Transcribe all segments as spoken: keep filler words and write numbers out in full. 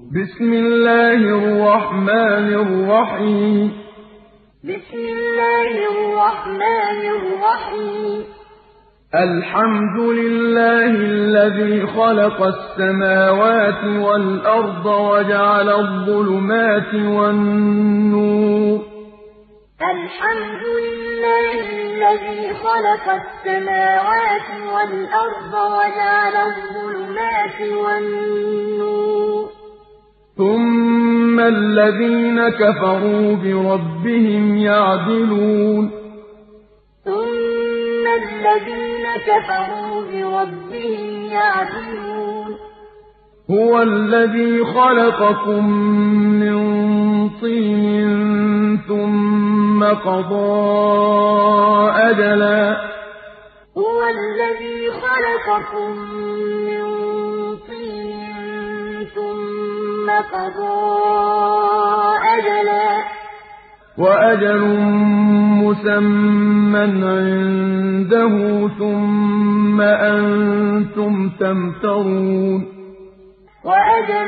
بسم الله الرحمن الرحيم بسم الله الرحمن الرحيم الحمد لله الذي خلق السماوات والأرض وجعل الظلمات والنور الحمد لله الذي خلق السماوات والأرض وجعل الظلمات والنور ثم الذين كفروا بربهم يعدلون ثم الذين كفروا بربهم يعدلون هو الذي خلقكم من طين ثم قضى أجلا هو الذي خلقكم من طين ثم قضى أجلا وأجل مسمى عنده ثم أنتم تمترون وأجل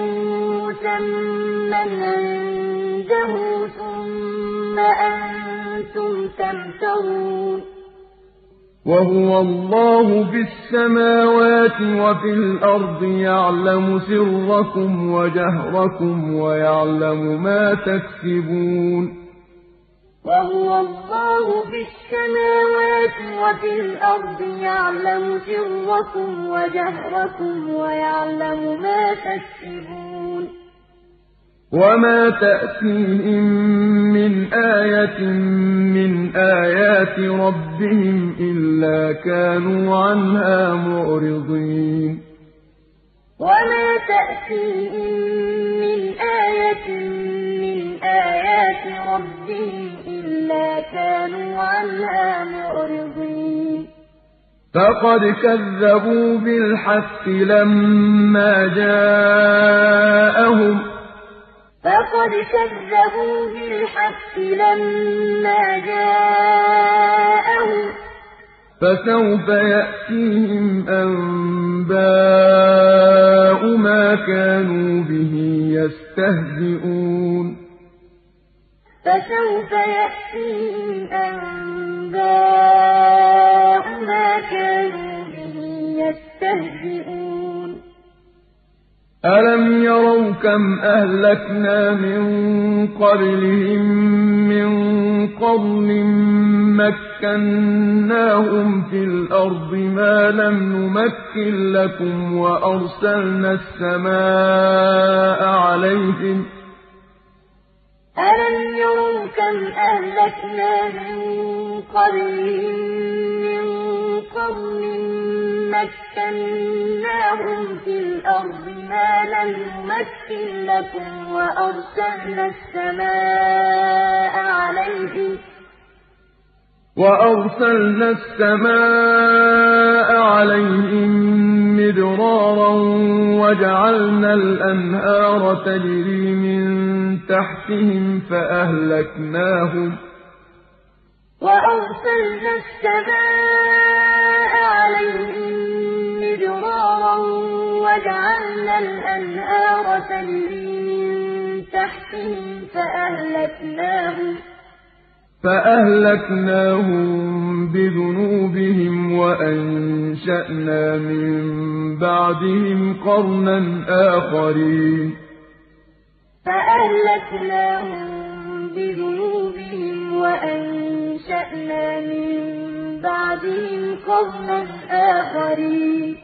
مسمى عنده ثم أنتم تمترون وهو الله في السماوات وفي الأرض يعلم سركم وجهركم ويعلم ما تكسبون وهو الله في السماوات وفي الأرض يعلم سركم وجهركم ويعلم ما تكسبون وما تأتيهم من آية من آيات ربهم إلا كانوا عنها معرضين وما تأتيهم من آية من آيات ربهم إلا كانوا عنها معرضين فقد كذبوا بالحق لما جاءهم فقد كذبوا بالحق لما جاءهم فسوف يأتيهم أنباء ما كانوا به يستهزئون فسوف يأتيهم أنباء ما كانوا به يستهزئون ألم يروا كم أهلكنا من قبلهم من قرن مكناهم في الأرض ما لم نمكن لكم وأرسلنا السماء عليهم ألم يروا كم أهلكنا من قبلهم من قرن مكناهم في الأرض ما لم نمكن لكم وأرسلنا السماء عليهم وأرسلنا السماء عليهم مدرارا وجعلنا الأنهار تجري من تحتهم فأهلكناهم وأرسلنا السماء عليهم مدرارا وجعلنا الأنهار تجري من تحتهم فأهلكناهم فأهلكناهم بذنوبهم وأنشأنا من بعدهم قرنا آخرين فأهلكناهم بذنوبهم وأنشأنا من بعدهم قرنا آخرين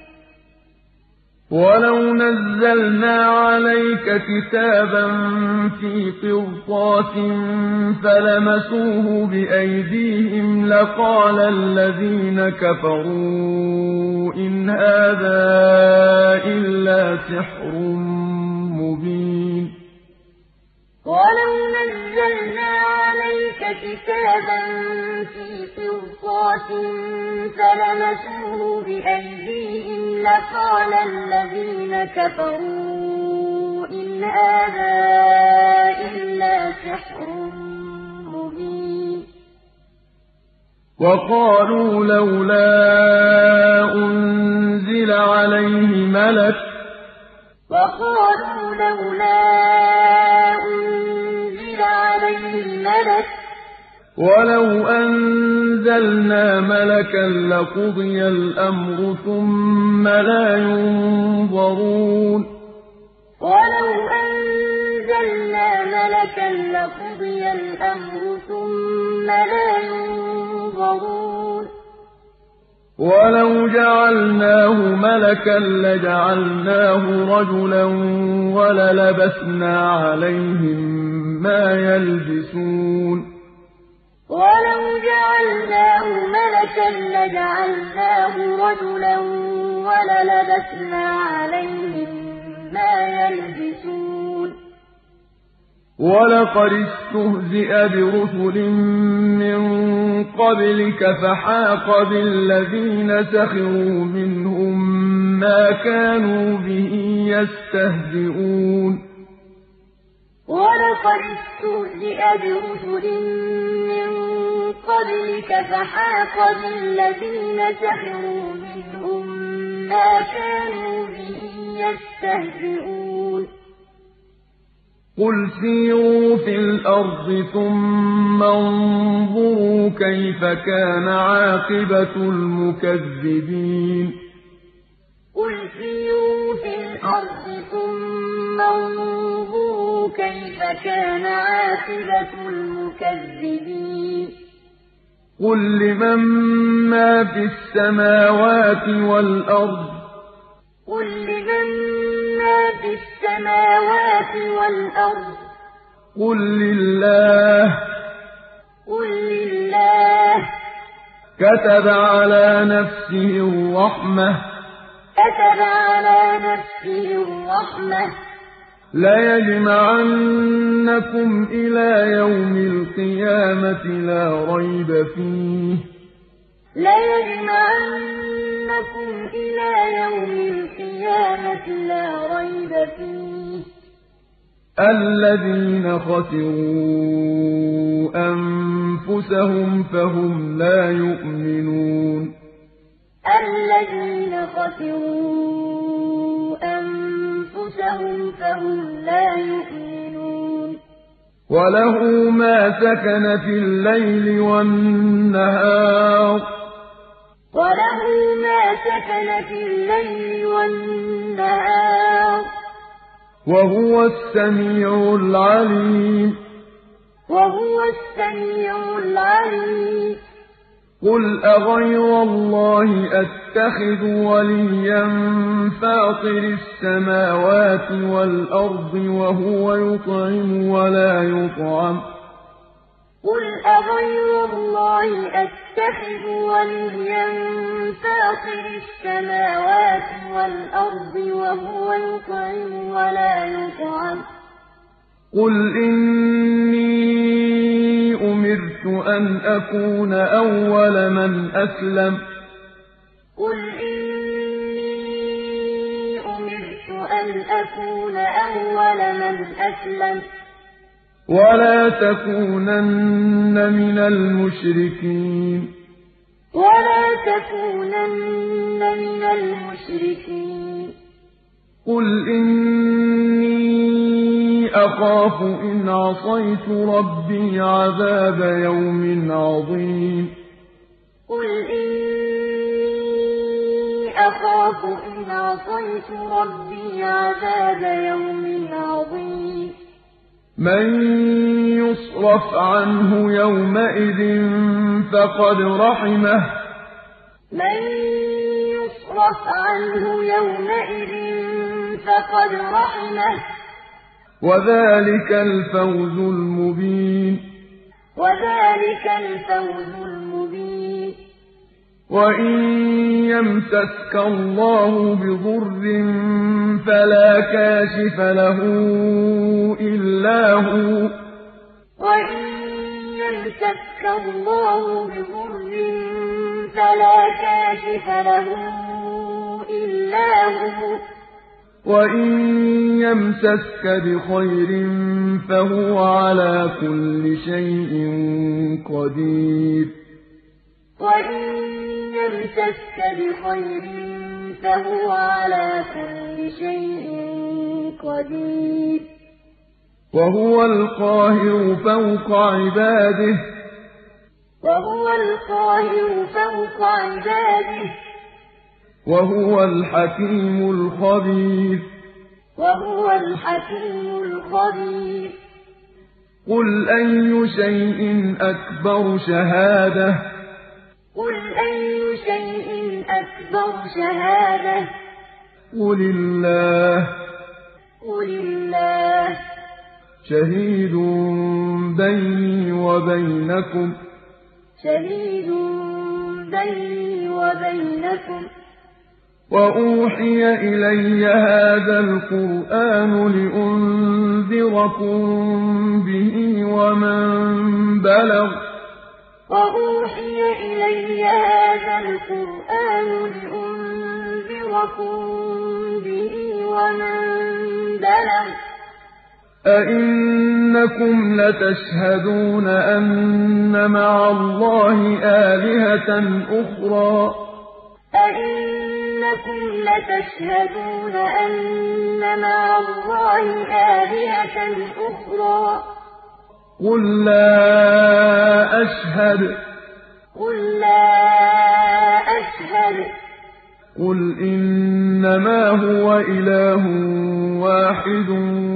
ولو نزلنا عليك كتابا في قرطاس فلمسوه بأيديهم لقال الذين كفروا إن هذا إلا سحر مبين ولو نزلنا عليك كتابا في قرطاس فلمسوه بأيديهم لقال الذين كفروا إن هذا إلا سحر مبين وقالوا لولا أنزل عليه ملك وقالوا وقالوا لولا أنزل عليه ملك ولو أنزلنا ملكا لقضي الأمر ثم لا ينظرون ولو أنزلنا ملكا لقضي الأمر ثم لا ينظرون ولو جعلناه ملكا لجعلناه رجلا وللبسنا عليهم ما يلبسون ولو جعلناه ملكا لجعلناه رجلا وللبسنا عليهم ما يلبسون ولقد استهزئ برسل من قبلك فحاق بالذين سخروا منهم ما كانوا به يستهزئون ولقد استهزئ برسل من قبلك فحاق بالذين سخروا منهم ما كانوا به يستهزئون قل سيروا في الأرض ثم انظروا كيف كان عاقبة المكذبين قل سيروا في الأرض ثم انظروا كيف كان عاقبة المكذبين قل لمن ما في السماوات والأرض قل لمن ما في السماوات والأرض قل لله قل لله كتب على نفسه الرحمة كتب على نفسه الرحمة ليجمعنكم إلى يوم القيامة لا ريب فيه ليجمعنكم إلى يوم القيامة لا ريب فيه الذين خسروا أنفسهم فهم لا يؤمنون الذين خسروا أنفسهم فهم لا يؤمنون وله ما سكن في الليل والنهار وله ما سكن في الليل والنهار وهو السميع العليم وهو السميع العليم قل أغير الله أتخذ وليا فاطر السماوات والأرض وهو يطعم ولا يطعم قل أغير الله أتخذ وليا فاطر السماوات والأرض وهو يطعم ولا يطعم قل إني أمرت أن أكون أول من أسلم قل إني أمرت أن أكون أول من أسلم ولا تكونن من المشركين ولا تكونن من المشركين قل إني أخاف إن عصيت ربي عذاب يوم عظيم قل إني أخاف إن عصيت ربي عذاب يوم عظيم من يصرف عنه يومئذ فقد رحمه من يصرف عنه يومئذ فقد رحمه وذلك الفوز المبين وذلك الفوز المبين وإن يمسسك الله بضر فلا كاشف له إلا هو وإن يمسسك الله بضر فلا كاشف له إلا هو وإن يمسسك بخير فهو على كل شيء قدير وإن يمسسك بخير فهو على كل شيء قدير وهو القاهر فوق عباده وهو القاهر فوق عباده وهو الحكيم الخبير وهو الحكيم الخبير قل أي شيء أكبر شهادة قل أي شيء أكبر شهادة قل الله قل الله شهيد بيني وبينكم شهيد بيني وبينكم وأوحي إلي هذا القرآن لأنذركم به ومن بلغ وأوحي إلي هذا القرآن لأنذركم به ومن بلغ أئنكم لتشهدون أن مع الله آلهة أخرى أئنكم لتشهدون أن مع الله آلهة أخرى قل لا أشهد قل لا أشهد قل إنما هو إله واحد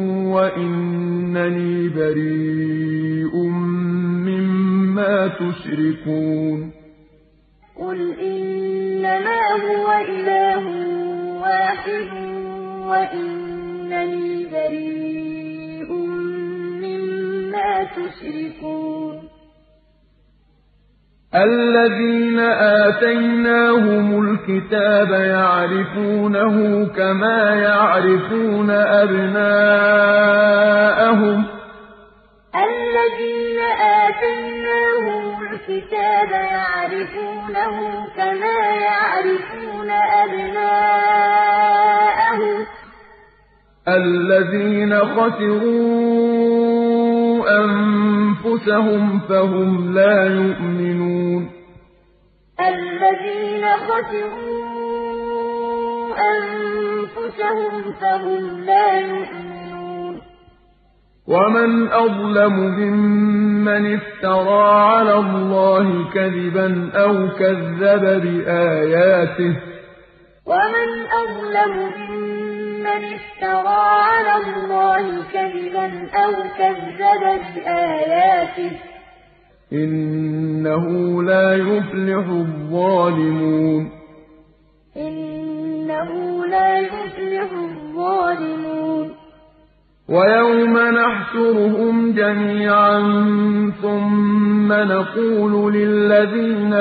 وإنني بريء مما تشركون قل إنما هو إله واحد وإنني بريء مما تشركون الذين آتيناهم الكتاب يعرفونه كما يعرفون أبناءهم الذين آتيناهم الكتاب يعرفونه كما يعرفون أبناءهم الذين خسروا أنفسهم فهم لا يؤمنون الذين خسروا أنفسهم فهم لا يؤمنون ومن أظلم ممن افترى على الله كذبا أو كذب بآياته ومن أظلم ممن افترى على الله كذبا أو كذب بآياته إنه لا يفلح الظالمون إنه لا يفلح الظالمون ويوم نحشرهم جميعا ثم نقول للذين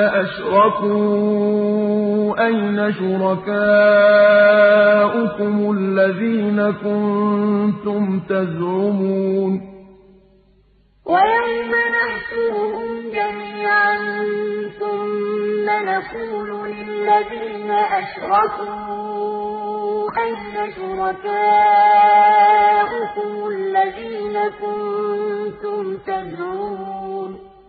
أشركوا أين شركاؤكم الذين كنتم تزعمون ويوم نحشرهم جميعا ثم نقول للذين أشركوا أين شركاؤكم الذين كنتم تزعمون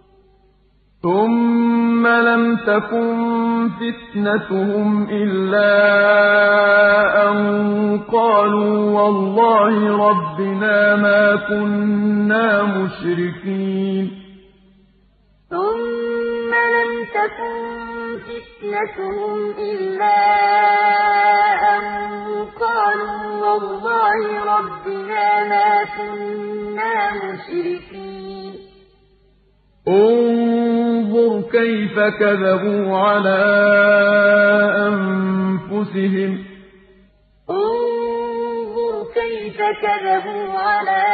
ثم لم تكن فتنتهم إلا أن قالوا والله ربنا ما كنا مشركين ثم لم تكن فتنتهم إلا أن قالوا والله ربنا ما كنا مشركين انظر كيف كذبوا على أنفسهم انظر كيف كذبوا على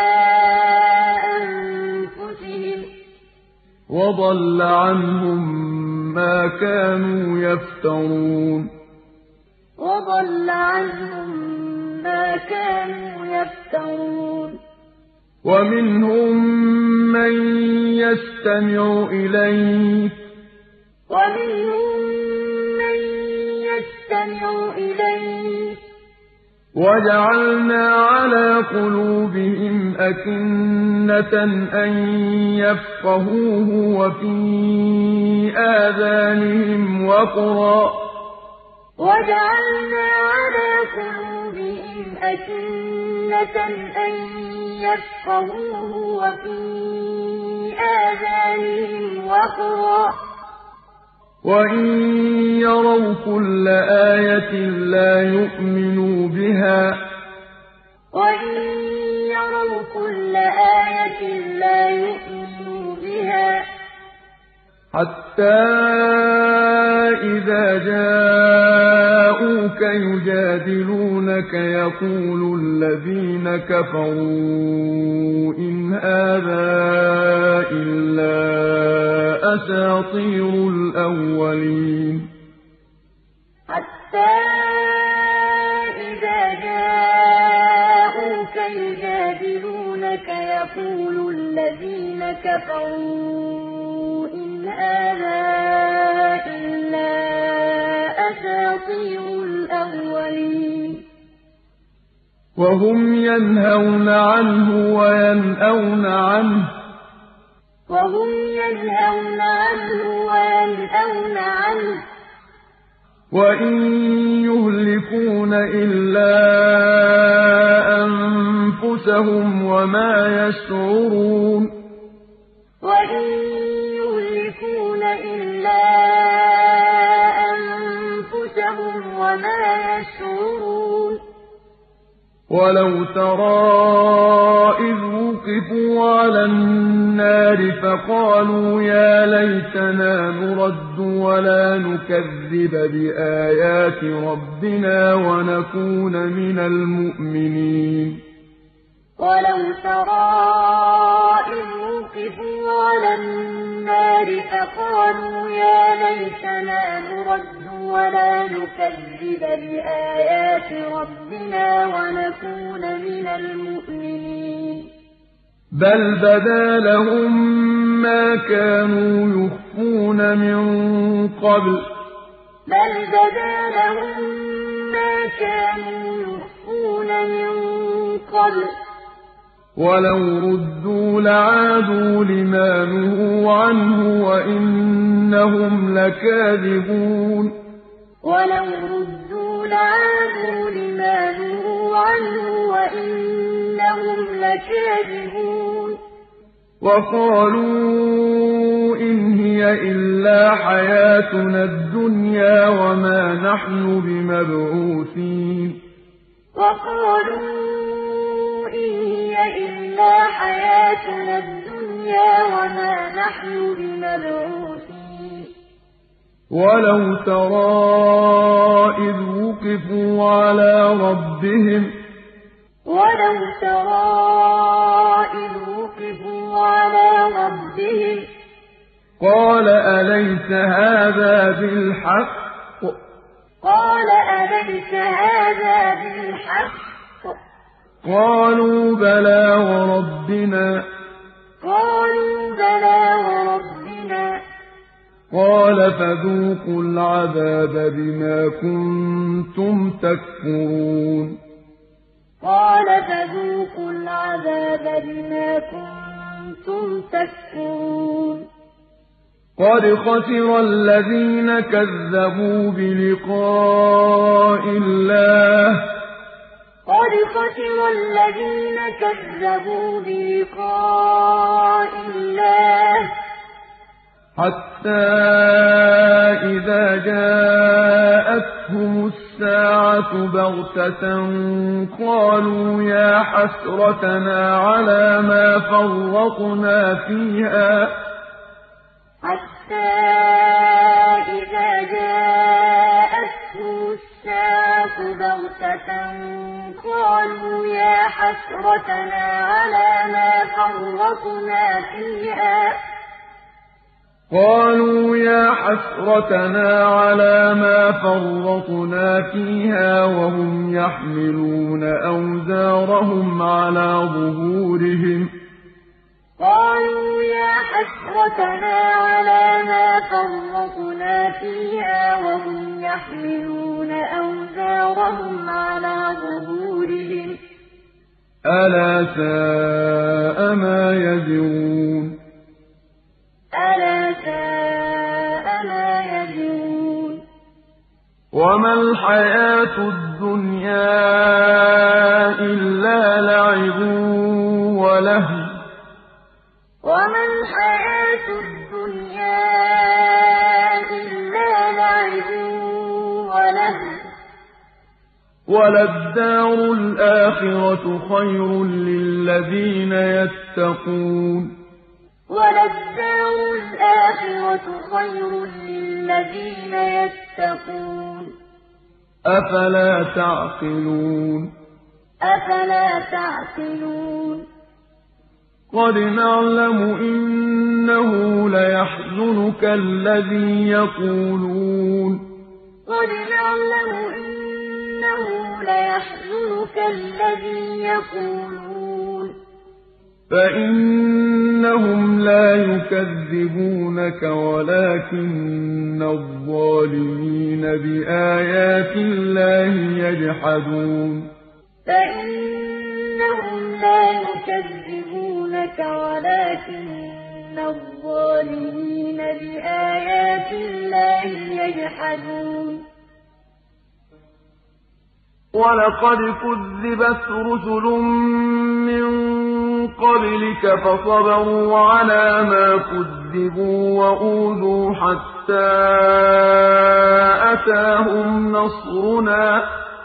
أنفسهم وضل عنهم ما كانوا يفترون وضل عنهم ما كانوا يفترون ومنهم من يستمع إليك ومنهم من يستمع إليك وجعلنا على قلوبهم أكنة أن يفقهوه وفي آذانهم وقرا وجعلنا على قلوبهم أكنة أكنة أن يفقهوه وفي آذانهم وقرا وإن يروا كل آية لا يؤمنوا بها وإن يروا كل آية لا يؤمنوا بها حتى إذا جاءوك يجادلونك يقول الذين كفروا إن هذا إلا أساطير الأولين حتى إذا جاءوك يجادلونك يقول الذين كفروا إن هذا إلا أساطير الأولين وهم ينهون عنه وينأون عنه وهم ينهون عنه وينأون عنه وإن يهلكون إلا أنفسهم وما يشعرون وإن يهلكون إلا أنفسهم وما يشعرون ولو ترى إذ وقفوا على النار فقالوا يا ليتنا نرد ولا نكذب بآيات ربنا ونكون من المؤمنين ولو ترى إذ وقفوا على النار فقالوا يا ليتنا نرد ولا نكذب بآيات ربنا ونكون من المؤمنين بل بدا لهم ما كانوا يخفون من قبل بل بدا لهم ما كانوا يخفون من قبل ولو ردوا لعادوا لما نهوا عنه وإنهم لكاذبون ولو ردوا لعادوا لما نهوا عنه وإنهم لكاذبون وقالوا إن هي إلا حياتنا الدنيا وما نحن بمبعوثين وقالوا إن هي إلا حياتنا الدنيا وما نحن بمبعوثين ولو ترى إذ وقفوا على ربهم ولو ترى إذ وقفوا على ربهم قال أليس هذا بالحق قال أليس هذا بالحق قالوا بلى وربنا قالوا بلى وربنا قال فذوقوا العذاب بما كنتم تكفرون قال فذوقوا العذاب بما كنتم تكفرون قد خسر الذين كذبوا بلقاء الله قد خسر الذين كذبوا بلقاء الله حتى إذا جاءتهم الساعة بغتة قالوا يا حسرتنا على ما فرطنا فيها حتى إذا جاءتهم الساعة بغتة قالوا يا حسرتنا على ما فرطنا فيها قالوا يا حسرتنا على ما فرطنا فيها وهم يحملون أوزارهم على ظهورهم قالوا يا حسرتنا على ما فرطنا فيها وهم يحملون أوزارهم على ظهورهم ألا ساء ما يزرون ألا ساء ما يزرون وما الحياة الدنيا إلا ولهو وما الحياة الدنيا إلا لعب ولهو وللدار الآخرة خير للذين يتقون وللدار الآخرة خير للذين يتقون أفلا تعقلون أفلا تعقلون قد نعلم إنه ليحزنك الذي يقولون قد نعلم إنه ليحزنك الذي يقولون فإنهم لا يكذبونك ولكن الظالمين بآيات الله يجحدون فإنهم لا يكذبونك ولكن الظالمين بآيات الله يجحدون ولقد كذبت رسل من قبلك فصبروا على ما كذبوا وأوذوا حتى أتاهم نصرنا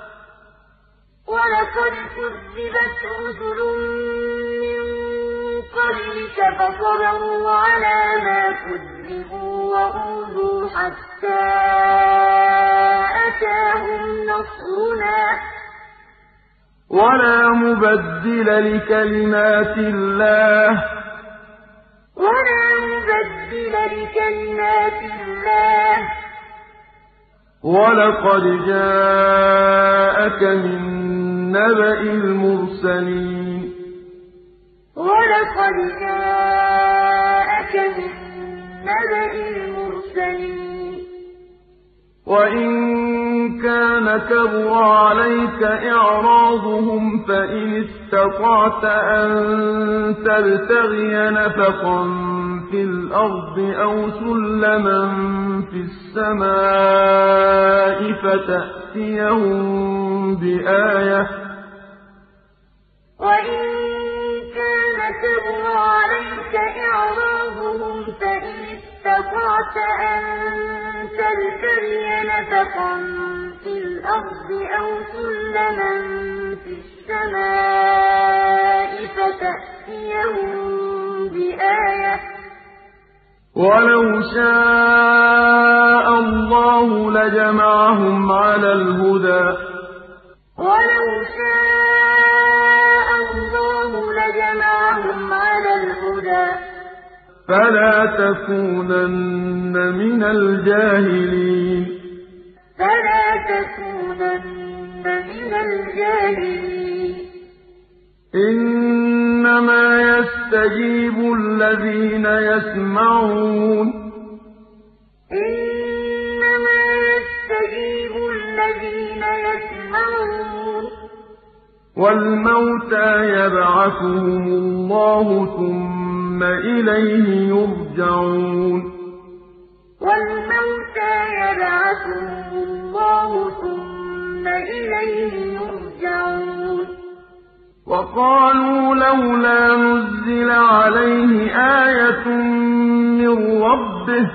ولقد كذبت رسل من قبلك فصبروا على ما كذبوا وأوذوا حتى أتاهم نصرنا ولا مبدل لكلمات الله ولا مبدل لكلمات الله ولقد جاءك من نبأ المرسلين ولقد جاءك من نبأ المرسلين وإن كان كبر عليك إعراضهم فإن استطعت أن تبتغي نفقا في الأرض أو سلما في السماء فتأتيهم بآية وإن كان كبر عليك إعراضهم فإن استطعت أن تبتغي نفقا في الأرض أو سلما في السماء فتأتيهم بآية ولو شاء الله لجمعهم على الهدى ولو شاء الله لجمعهم على الهدى فلا تكونن من الجاهلين فلا تكونن من الجاهلين إنما يستجيب الذين يسمعون إنما يستجيب الذين يسمعون والموتى يبعثهم الله ثم إليه يرجعون والموتى يبعثهم الله ثم إليه يرجعون وقالوا لولا نزل عليه آية من ربه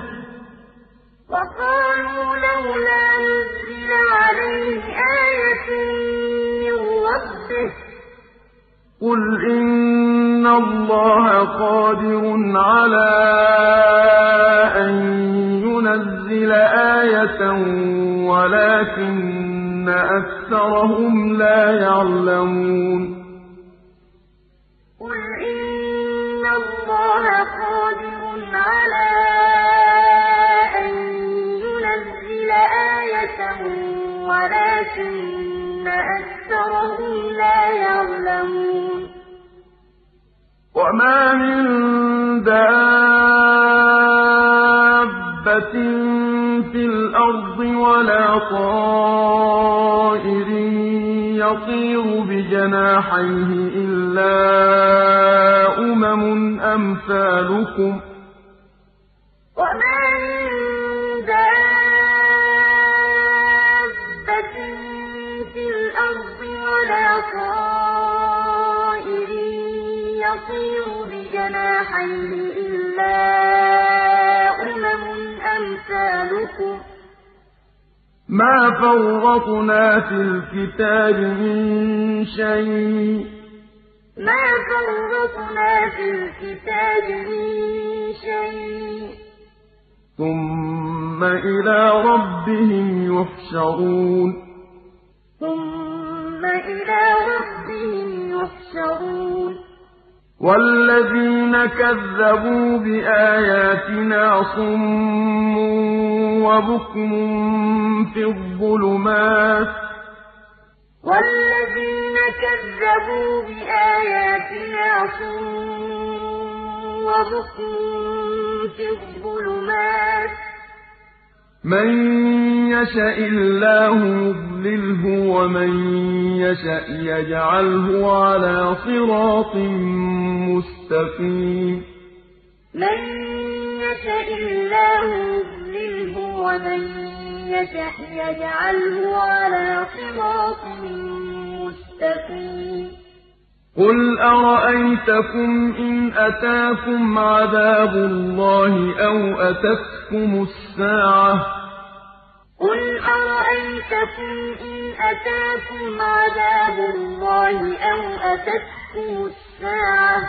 وقالوا لولا نزل عليه آية من ربه قل إن الله قادر على أن ينزل آية ولكن أكثرهم لا يعلمون قل إن الله قادر على أن ينزل آية ولكن أكثرهم لا يعلمون وما من دابة في الأرض ولا طائر يطير بجناحيه إلا أمم أمثالكم وما من دابة في الأرض ولا طائر يطير بجناحيه إلا أمم أمثالكم ما فرطنا في الكتاب من شيء ما فرطنا في الكتاب من شيء ثم إلى ربهم يحشرون ثم إلى ربهم يحشرون والذين كذبوا بآياتنا صم وبكم في الظلمات والذين كذبوا بآياتنا صم وبكم في الظلمات من يشاء الله يضلله ومن يشاء يجعله على صراط مستقيم من يشاء الله يضلله ومن يشاء يجعله على صراط مستقيم قل أرأيتكم إن أتاكم عذاب الله أو أتتكم الساعة قل أرأيتكم إن أتاكم عذاب الله أو أتتكم الساعة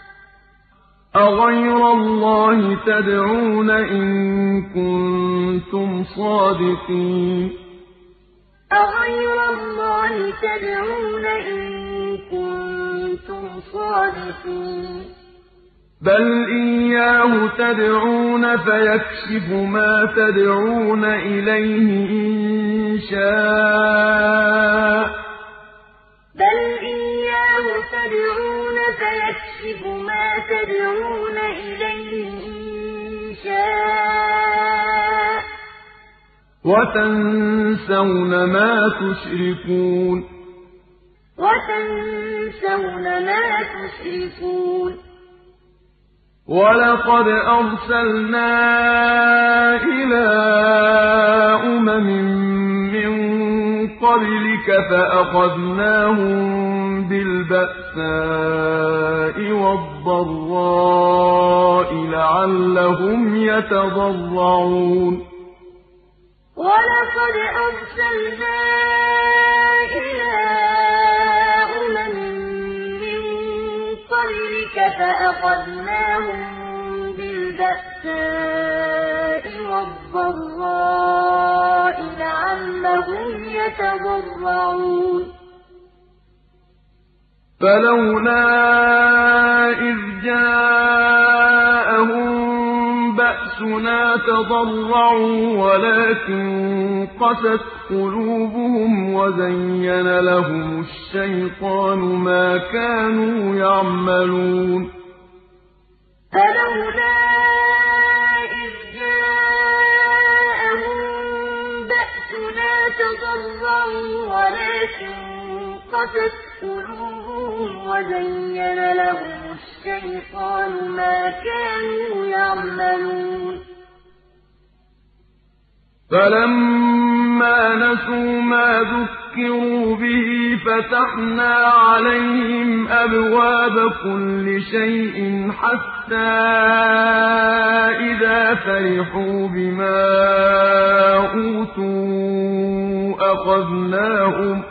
أغير الله تدعون إن كنتم صادقين أغير الله تدعون إن كنتم صادقين بل إياه تدعون فيكشف ما تدعون إليه إن شاء بل إياه تدعون فيكشف ما تدعون إليه إن شاء وتنسون ما تشركون وتنسون ما تشركون ولقد أرسلنا إلى أمم من قبلك فأخذناهم بالبأساء والضراء لعلهم يتضرعون ولقد أرسلنا إلى أمم من قبلك فأخذناهم بالبأساء والضراء لعلهم يتضرعون فلولا إذ جاءهم بأسنا تضرعوا ولكن قست قلوبهم وزين لهم الشيطان ما كانوا يعملون فلولا إذ جاءهم بأسنا تضرعوا ولكن قست قلوبهم وزين لهم الشيطان ما كانوا يعملون فلما نسوا ما ذكروا به فتحنا عليهم أبواب كل شيء حتى إذا فرحوا بما أوتوا أخذناهم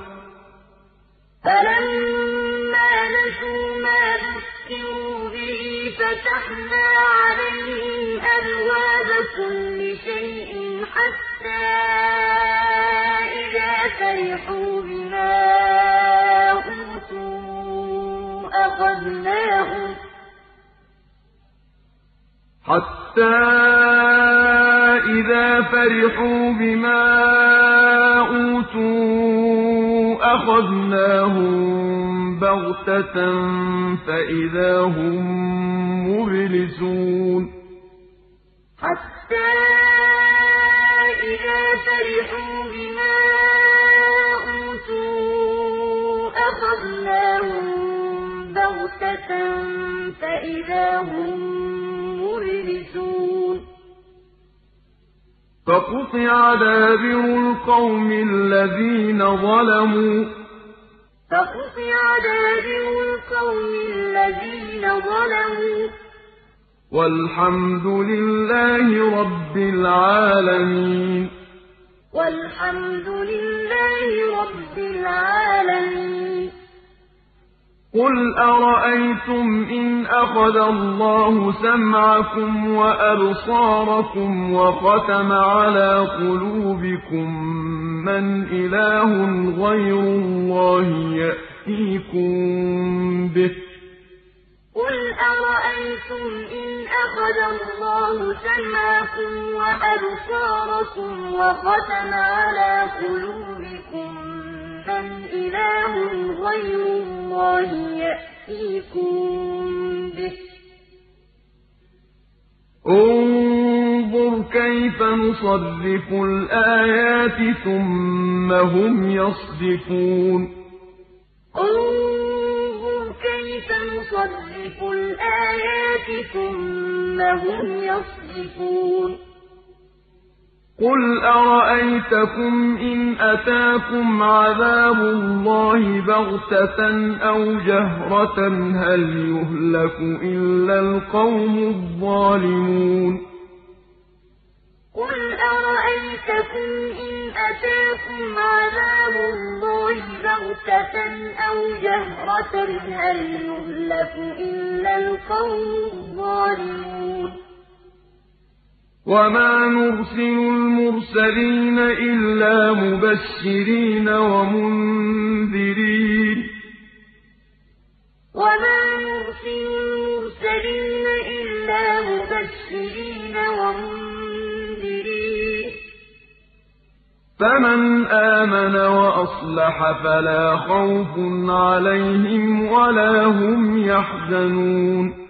فلما نسوا ما ذكروا به فتحنا عليهم أبواب كل شيء حتى إذا فرحوا بما أوتوا أخذناهم حتى إذا فرحوا بما أوتوا أخذناهم بغتة فإذا هم مبلسون حتى إذا فرحوا بما أوتوا أخذناهم بغتة فإذا هم مبلسون فقطع دابر القوم الذين ظلموا فقطع دابر القوم الذين ظلموا والحمد لله رب العالمين والحمد لله رب العالمين قل أرأيتم إن أخذ الله سمعكم وأبصاركم وختم على قلوبكم من إله غير الله يأتيكم به قل أرأيتم إن أخذ الله سمعكم وأبصاركم وختم على قلوبكم من إله غير الله يأتيكم به انظر كيف نصرف الآيات ثم هم يصدفون انظر كيف نصرف الآيات ثم هم يصدفون قل أرأيتكم إن أتاكم عذاب الله بغتة أو جهرة هل يهلك إلا القوم الظالمون قل أرأيتكم إن أتاكم عذاب الله بغتة أو جهرة هل يهلك إلا القوم الظالمون وما نرسل المرسلين إلا مبشرين ومنذرين وما نرسل المرسلين إلا مبشرين ومنذرين فمن آمن وأصلح فلا خوف عليهم ولا هم يحزنون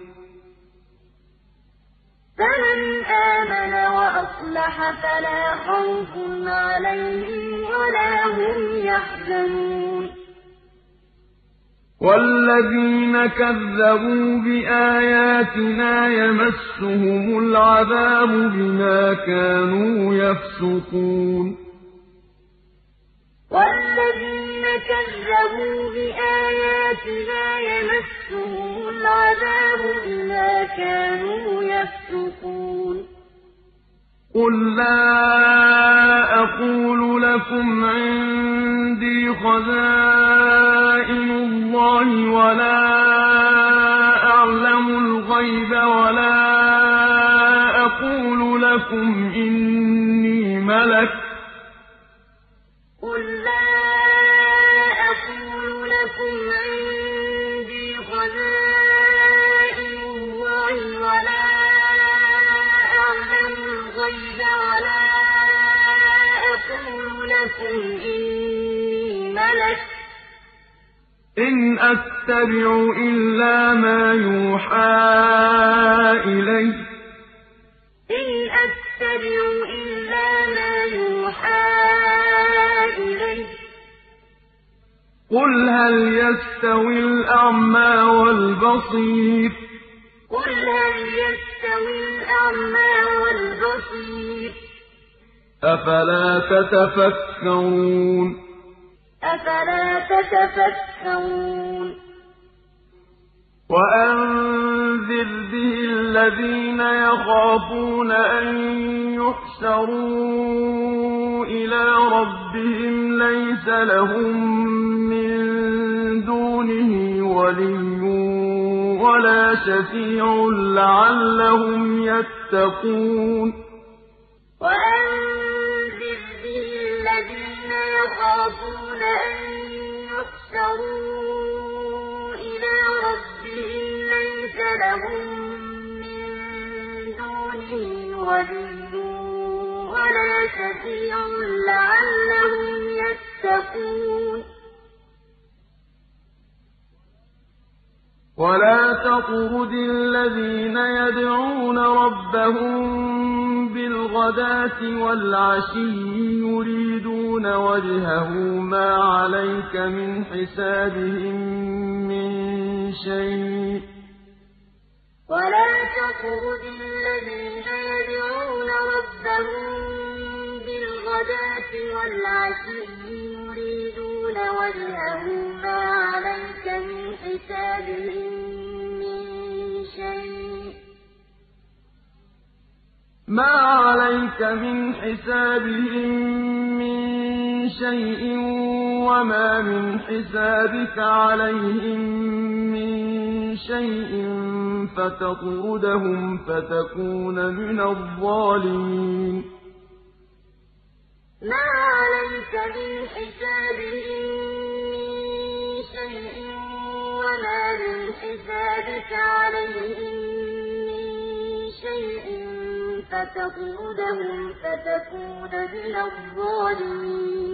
فمن آمن وأصلح فلا خوف عليهم ولا هم يحزنون والذين كذبوا بآياتنا يمسهم العذاب بما كانوا يفسقون والذين كذبوا بآياتنا يمسهم العذاب بما كانوا يفسقون قل لا أقول لكم عندي خزائن الله ولا أعلم الغيب ولا أقول لكم إني ملك قل لا أقول لكم عندي خزائن الله ولا أعلم الغيب ولا أقول لكم إني ملك إن أتبع إلا ما يوحى إلي إن أتبع إلا ما يوحى إلي قل هل يستوي الأعمى والبصير قل هل يستوي الأعمى والبصير أفلا تتفكرون أفلا تتفكرون وأنذر به الذين يخافون أن يحشروا إلى ربهم ليس لهم من دونه ولي ولا شفيع لعلهم يتقون وأنذر به الذين يخافون أن يحشروا إلى ربهم ليس لهم من دونه ولي ولا شفيع لعلهم يتقون ولا تطرد الذين يدعون ربهم بالغداة والعشي يريدون وجهه ما عليك من حسابهم من شيء ولا تطرد الذين يدعون ربهم بالغداة والعشي يريدون وجهه ما عليك من حسابهم من مَا عَلَيْكَ مِنْ حِسَابِهِم مِّن شَيْءٍ وَمَا مِنْ حِسَابِكَ عَلَيْهِم مِّن شَيْءٍ فَتَطْرُدَهُمْ فَتَكُونَ مِنَ الظَّالِمِينَ مَا عَلَيْكَ مِنْ حِسَابِهِم مِّن شَيْءٍ وَمَا مِنْ حِسَابِكَ عَلَيْهِم مِّن شَيْءٍ فَتَطْرُدَهُمْ فَتَكُونَ مِنَ الظَّالِمِينَ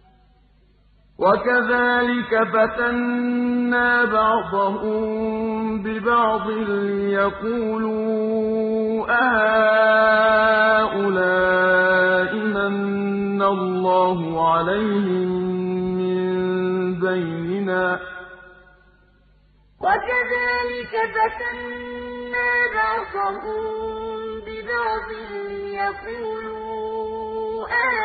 وَكَذَٰلِكَ فَتَنَّا بَعْضَهُم بِبَعْضٍ لِّيَقُولُوا أَهَٰؤُلَاءِ مَنَّ اللَّهُ عَلَيْهِم مِّن بَيْنِنَا ۗ وَكَذَٰلِكَ فَتَنَّا بَعْضَهُم بِبَعْضٍ لِّيَقُولُوا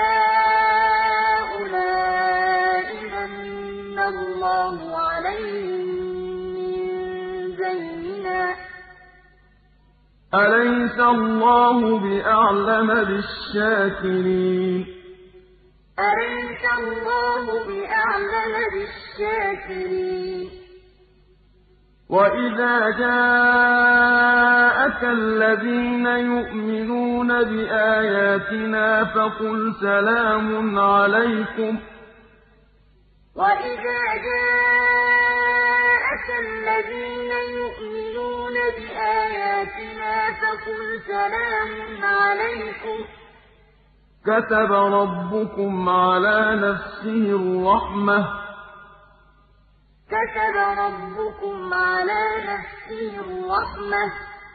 أَهَٰؤُلَاءِ مَنَّ اللَّهُ عَلَيْهِم مِّن بَيْنِنَا ۗ أَلَيْسَ اللَّهُ بِأَعْلَمَ بِالشَّاكِرِينَ أَلَيْسَ اللَّهُ بِأَعْلَمَ بِالشَّاكِرِينَ وَإِذَا جَاءَكَ الَّذِينَ يُؤْمِنُونَ بِآيَاتِنَا فَقُلْ سَلَامٌ عَلَيْكُمْ ۖ وَإِذَا جَاءَكَ الَّذِينَ يُؤْمِنُونَ بِآيَاتِنَا فَقُلْ سَلَامٌ عَلَيْكُمْ ۖ كَتَبَ رَبُّكُمْ عَلَىٰ نَفْسِهِ الرَّحْمَةَ ۖ كَتَبَ رَبُّكُمْ عَلَىٰ نَفْسِهِ الرَّحْمَةَ ۖ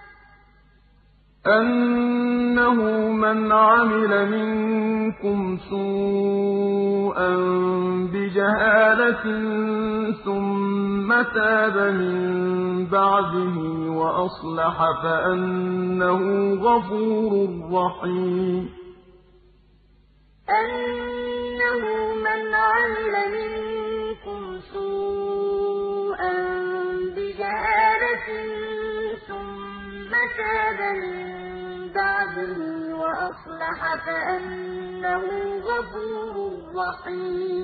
أَنَّهُ مَنْ عَمِلَ مِنكُمْ سُوءًا بِجَهَالَةٍ ثُمَّ تَابَ مِن بَعْدِهِ وَأَصْلَحَ فَأَنَّهُ غَفُورٌ رَّحِيمٌ أَنَّهُ مَنْ عَمِلَ مِنكُمْ سُوءًا بِجَهَالَةٍ ثُمَّ تَابَ مِن بَعْدِهِ وَأَصْلَحَ فَأَنَّهُ غَفُورٌ رَّحِيمٌ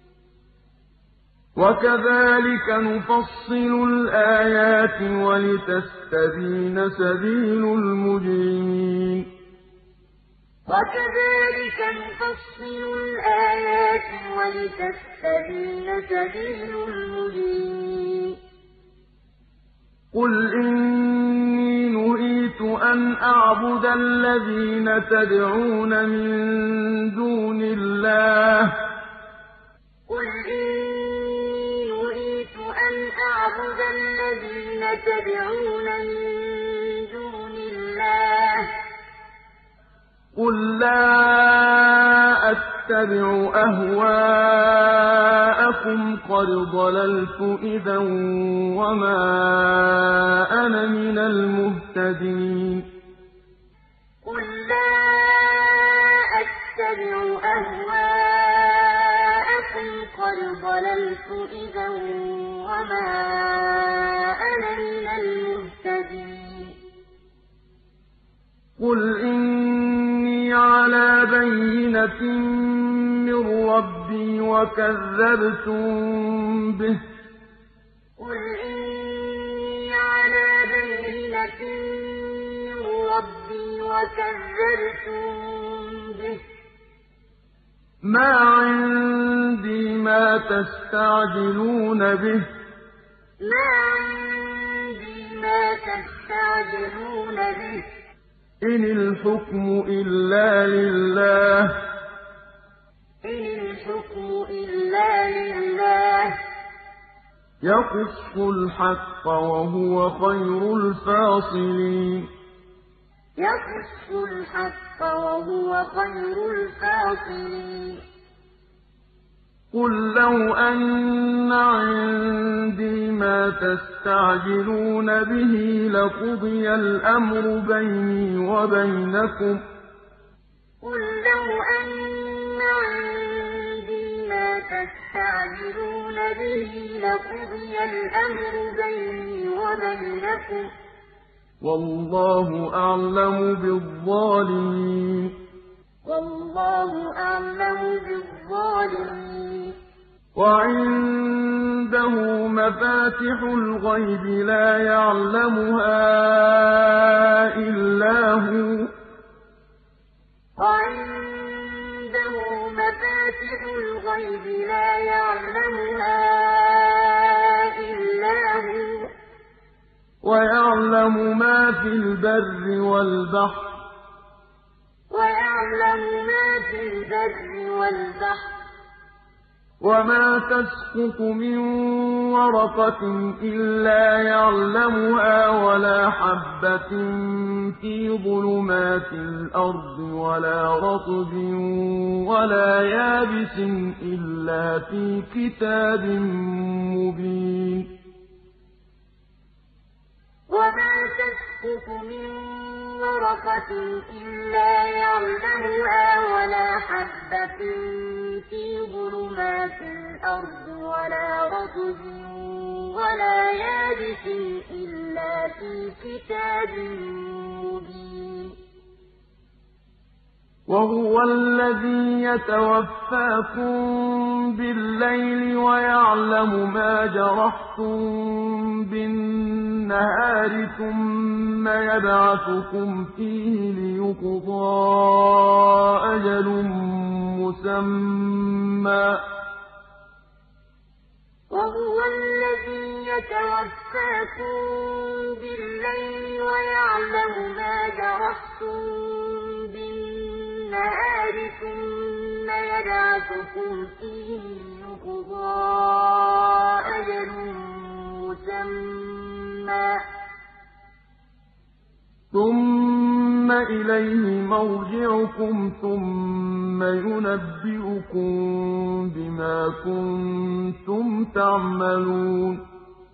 وَكَذَٰلِكَ نُفَصِّلُ الْآيَاتِ وَلِتَسْتَبِينَ سَبِيلُ الْمُجْرِمِينَ وَكَذَٰلِكَ نُفَصِّلُ الْآيَاتِ وَلِتَسْتَبِينَ سَبِيلُ الْمُجْرِمِينَ قُلْ إِنِّي نُهِيتُ أَنْ أَعْبُدَ الَّذِينَ تَدْعُونَ مِن دُونِ اللَّهِ قُلْ إِنِّي نُهِيتُ أَنْ أَعْبُدَ الَّذِينَ تَدْعُونَ مِن دُونِ اللَّهِ قُل لَّا أَتَّبِعُ أَهْوَاءَكُمْ قَدْ ضَلَلْتُ إِذًا وَمَا أَنَا مِنَ الْمُهْتَدِينَ قُل لَّا أَتَّبِعُ أَهْوَاءَكُمْ قَدْ ضَلَلْتُ إِذًا وَمَا أَنَا مِنَ الْمُهْتَدِينَ قُلْ إِنِّي عَلَىٰ بَيِّنَةٍ مِّن رَّبِّي وَكَذَّبْتُم بِهِ ۚ قُلْ إِنِّي عَلَىٰ بَيِّنَةٍ مِّن رَّبِّي وَكَذَّبْتُم بِهِ ۚ مَا عِندِي مَا تَسْتَعْجِلُونَ بِهِ ۚ مَا عِندِي مَا تَسْتَعْجِلُونَ بِهِ ۚ إِنِ الْحُكْمُ إِلَّا لِلَّهِ إِنِ الْحُكْمُ إِلَّا لِلَّهِ يَقُصُّ الْحَقَّ وَهُوَ خَيْرُ الْفَاصِلِينَ يَقُصُّ الْحَقَّ وَهُوَ خَيْرُ الْفَاصِلِينَ قُل لَّوْ أَنَّ عِندِي مَا تَسْتَعْجِلُونَ بِهِ لَقُضِيَ الْأَمْرُ بَيْنِي وَبَيْنَكُمْ ۗ قُل لَّوْ أَنَّ عِندِي مَا تَسْتَعْجِلُونَ بِهِ لَقُضِيَ الْأَمْرُ بَيْنِي وَبَيْنَكُمْ ۗ والله أعلم بالظالمين والله أعلم بالظالمين وعنده مفاتح الغيب لا يعلمها إلا هو وعنده مفاتح الغيب لا يعلمها إلا هو ويعلم ما في البر والبحر ويعلم ما في البر والبحر وما تسقط من ورقة إلا يعلمها ولا حبة في ظلمات الأرض ولا رطب ولا يابس إلا في كتاب مبين وما تسقط من ورقة إلا يعلمها ولا حبة في ظلمات الأرض ولا رطب ولا يابس إلا في كتاب مبين وهو الذي يتوفاكم بالليل ويعلم ما جرحتم بالنهار ثم يبعثكم فيه ليقضى أجل مسمى وهو الذي يتوفاكم بالليل ويعلم ما جرحتم بالنهار ثم يبعثكم فيه ليقضى أجل مسمى ثم إليه مرجعكم ثم ينبئكم بما كنتم تعملون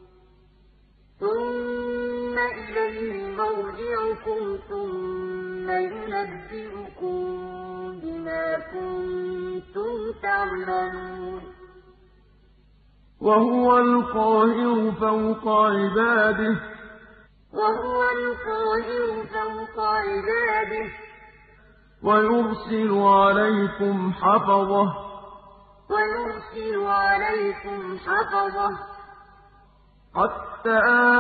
ثم إليه مرجعكم ثم ينبئكم بما كنتم تعملون وهو القاهر فوق عباده وهو القاهر فوق عباده ويرسل عليكم حفظه ويرسل عليكم حفظه حتى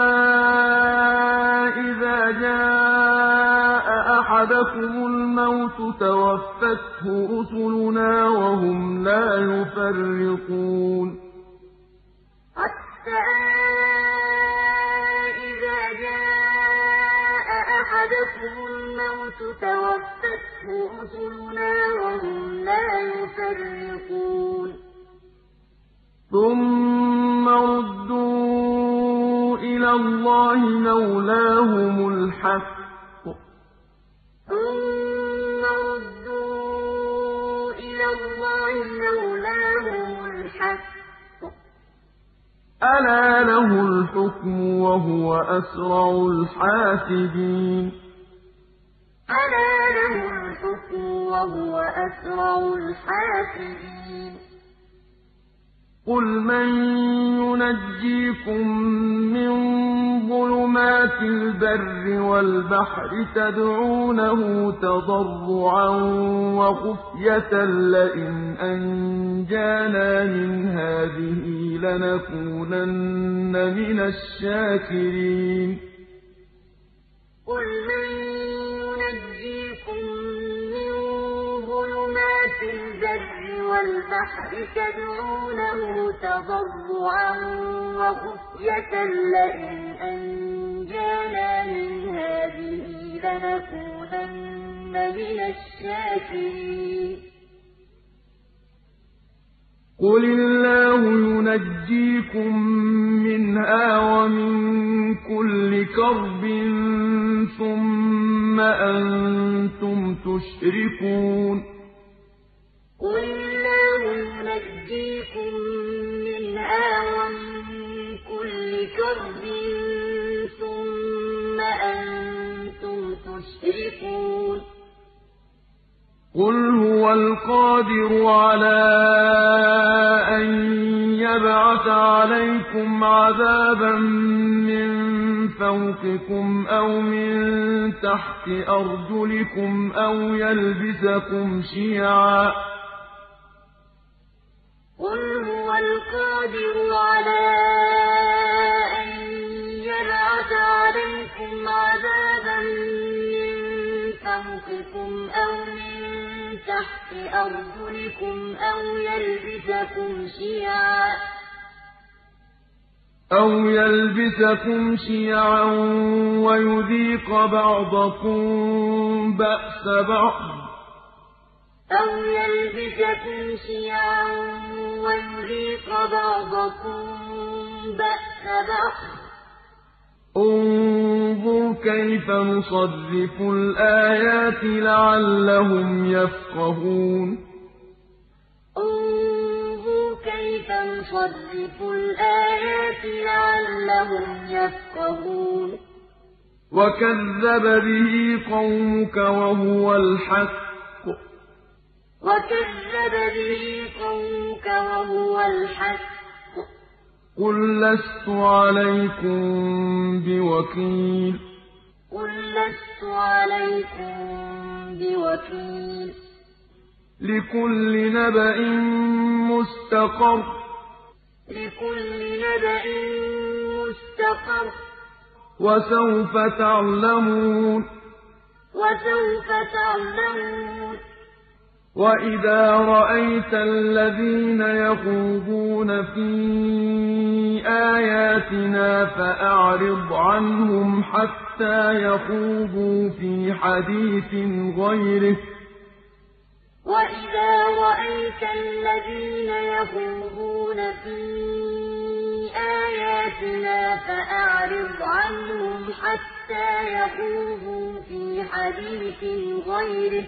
إذا جاء أحدكم الموت توفته رسلنا وهم لا يفرطون حتى إذا جاء أحدكم الموت توفته رسلنا وهم لا يفرطون ثم ردوا إلى الله مولاهم الحق ثم ردوا إلى الله مولاهم الحق ألا له الحكم وهو أسرع الحاسبين ألا له الحكم وهو أسرع الحاسبين قل من ينجيكم من ظلمات البر والبحر تدعونه تضرعا وخفية لئن أنجانا من هذه لنكونن من الشاكرين قل من ينجيكم من ظلمات البر والبحر تدعونه تضرعا وخفية لئن أنجانا من هذه لنكونن من الشاكرين قل الله ينجيكم منها ومن كل كرب ثم أنتم تشركون قل الله ينجيكم منها ومن كل كرب ثم أنتم تشركون قل هو القادر على أن يبعث عليكم عذابا من فوقكم أو من تحت أرجلكم أو يلبسكم شيعا قل هو القادر على أن يبعث عليكم عذابا من فوقكم أو من تحت أرجلكم أو يلبسكم شيعا أو يلبسكم شيعا ويذيق بعضكم بأس بعض أو يلبسكم شيعا ويذيق بعضكم بأس بعض انظر كيف نصرف الآيات لعلهم يفقهون انظر كيف نصرف الآيات لعلهم يفقهون وكذب به قومك وهو الحق وكذب به قومك وهو الحق قل لست عليكم بوكيل قل لست عليكم بوكيل لكل نبأ مستقر لكل نبأ مستقر وسوف تعلمون وسوف تعلمون وإذا رأيت الذين يخوضون في آياتنا فأعرض عنهم حتى يخوضوا في حديث غيره وإذا رأيت الذين يخوضون في آياتنا فأعرض عنهم حتى يخوضوا في حديث غيره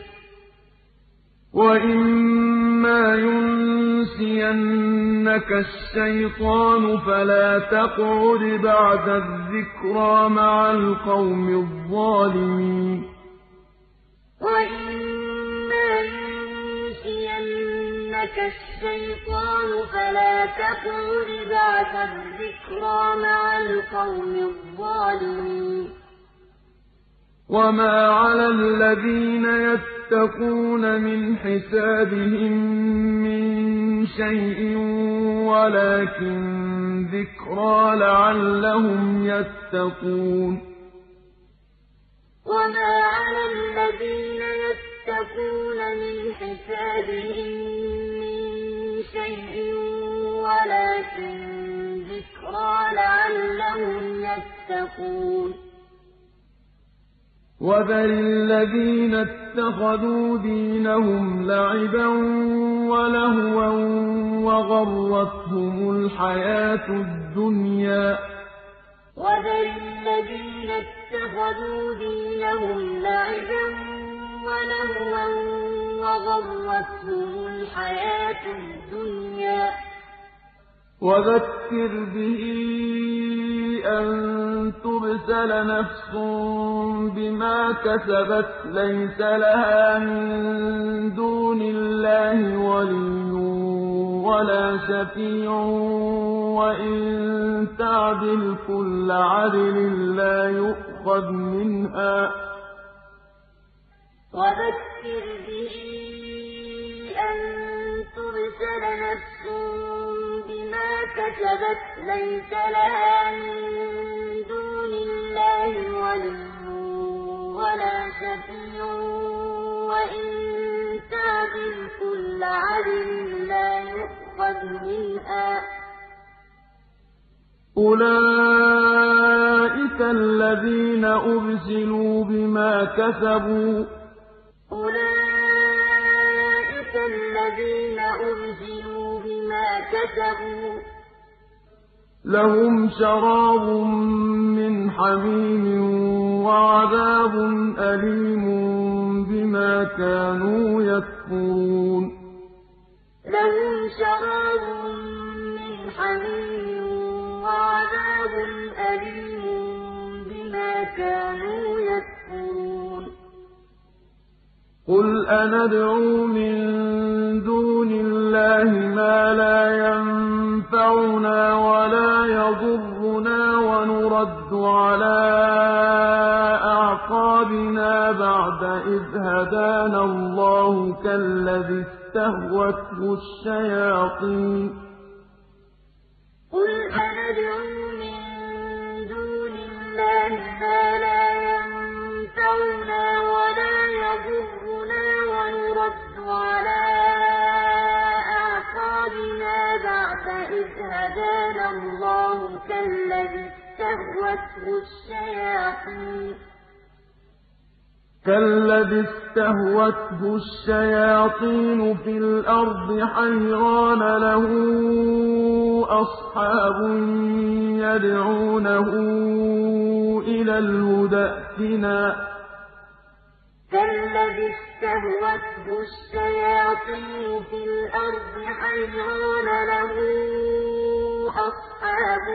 وَإِمَّا يُنسِيَنَّكَ الشَّيْطَانُ فَلَا تَقْعُدْ بَعْدَ الذِّكْرَىٰ مَعَ الْقَوْمِ الظَّالِمِينَ وَإِمَّا يُنسِيَنَّكَ الشَّيْطَانُ فَلَا تَقْعُدْ بَعْدَ الذِّكْرَىٰ مَعَ الْقَوْمِ الظَّالِمِينَ وَمَا عَلَى الَّذِينَ يَتَّقُونَ مِنْ حِسَابِهِم مِّن شَيْءٍ وَلَٰكِن ذِكْرَىٰ لَعَلَّهُمْ يَتَّقُونَ وَمَا عَلَى الَّذِينَ يَتَّقُونَ مِنْ حِسَابِهِم مِّن شَيْءٍ وَلَٰكِن ذِكْرَىٰ لَعَلَّهُمْ يَتَّقُونَ وَذَرِ الَّذِينَ اتَّخَذُوا دِينَهُمْ لَعِبًا وَلَهْوًا وَغَرَّتْهُمُ الْحَيَاةُ الدُّنْيَا وَذَرِ الَّذِينَ اتَّخَذُوا دِينَهُمْ لَعِبًا وَلَهْوًا وَغَرَّتْهُمُ الْحَيَاةُ الدُّنْيا وَذَكِّرْ بِهِ أَن تُبْسَلَ نَفْسٌ بِمَا كَسَبَتْ لَيْسَ لَهَا مِن دُونِ اللَّهِ وَلِيٌّ وَلَا شَفِيعٌ وَإِن تَعْدِلْ كُلَّ عَدْلٍ لَّا يُؤْخَذْ مِنْهَا ۗ وَذَكِّرْ بِهِ أَن تُبْسَلَ نَفْسٌ بِمَا كَسَبَتْ لَيْسَ لَهَا مِن دُونِ اللَّهِ وَلِيٌّ وَلَا شَفِيعٌ وَإِن تَعْدِلْ كُلَّ عَدْلٍ لَّا يُؤْخَذْ مِنْهَا ۗ أُولَٰئِكَ الَّذِينَ أُبْسِلُوا بِمَا كَسَبُوا أُولَٰئِكَ الَّذِينَ أُبْسِلُوا بِمَا كَسَبُوا لَهُمْ شَرَابٌ مِّنْ حَمِيمٍ وَعَذَابٌ أَلِيمٌ بِمَا كَانُوا يَكْفُرُونَ لَهُمْ شَرَابٌ مِّنْ حَمِيمٍ وَعَذَابٌ أَلِيمٌ بِمَا كَانُوا يَكْفُرُونَ قُلْ أَنَدْعُو مِن دُونِ اللَّهِ مَا لَا يَنفَعُنَا وَلَا يَضُرُّنَا وَنُرَدُّ نُرَدُّ عَلَىٰ أَعْقَابِنَا بَعْدَ إِذْ هَدَانَا اللَّهُ كَالَّذِي اسْتَهْوَتْهُ الشَّيَاطِينُ قُلْ أَنَدْعُو مِن دُونِ اللَّهِ مَا لَا يَنفَعُنَا وَلَا يَضُرُّنَا وَنُرَدُّ عَلَىٰ أَعْقَابِنَا بَعْدَ إِذْ هَدَانَا اللَّهُ كَالَّذِي اسْتَهْوَتْهُ الشَّيَاطِينُ كالذي استهوته الشياطين في الأرض حيران له أصحاب يدعونه إلى الهدى ائتنا كالذي استهوته الشياطين في الأرض حيران له أصحاب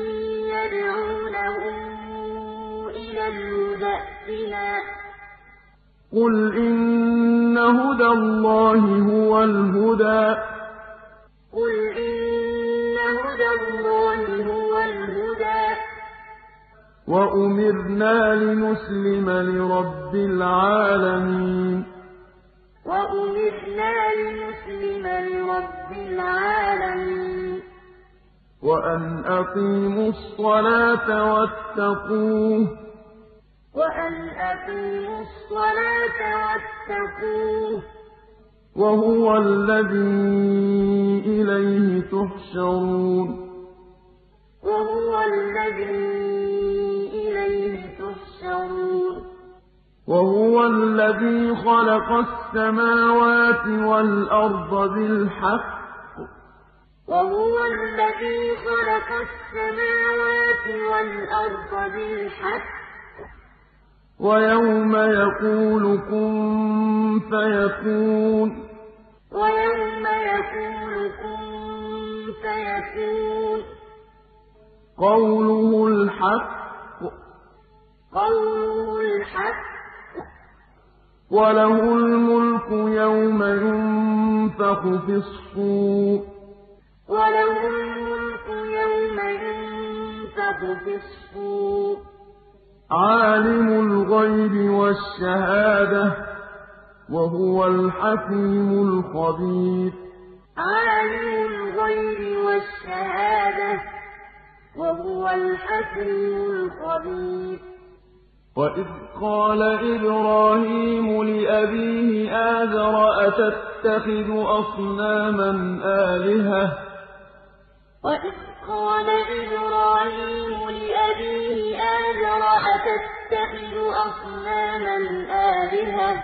يدعونه إلى الهدى ائتنا قُلْ إِنَّ هُدَى اللَّهِ هُوَ الْهُدَىٰ قُلْ إِنَّ هُدَى اللَّهِ هُوَ الْهُدَىٰ وَأُمِرْنَا لِنُسْلِمَ لِرَبِّ الْعَالَمِينَ وَأُمِرْنَا لِنُسْلِمَ لِرَبِّ الْعَالَمِينَ وَأَنْ أَقِيمُوا الصَّلَاةَ وَاتَّقُوهُ وَأَنْ أَقِيمُوا الصَّلَاةَ وَاتَّقُوهُ وَهُوَ الَّذِي إِلَيْهِ تُحْشَرُونَ وَهُوَ الَّذِي إِلَيْهِ تُحْشَرُونَ وَهُوَ الَّذِي خَلَقَ السَّمَاوَاتِ وَالْأَرْضَ بِالْحَقِّ وَهُوَ الَّذِي خَلَقَ السَّمَاوَاتِ وَالْأَرْضَ بِالْحَقِّ وَيَوْمَ يَقُولُ كُن فَيَكُونُ وَيَوْمَ يَقُولُ كُن فَيَكُونُ قَوْلُهُ الْحَقُّ قَوْلُهُ الْحَقُّ وَلَهُ الْمُلْكُ يَوْمَ يُنفَخُ فِي الصُّورِ وَلَهُ الْمُلْكُ يَوْمَ يُنفَخُ فِي الصُّورِ عَالِمُ الْغَيْبِ وَالشَّهَادَةِ وَهُوَ الْحَكِيمُ الْخَبِيرُ عَالِمُ الْغَيْبِ وَالشَّهَادَةِ وَهُوَ الْحَكِيمُ الْخَبِيرُ وَإِذْ قَالَ إِبْرَاهِيمُ لِأَبِيهِ آزَرَ أَتَتَّخِذُ أَصْنَامًا آلِهَةً وَإِذْ قَالَ إِبْرَاهِيمُ لِأَبِيهِ آزَرَ أَتَتَّخِذُ أَصْنَامًا آلِهَةً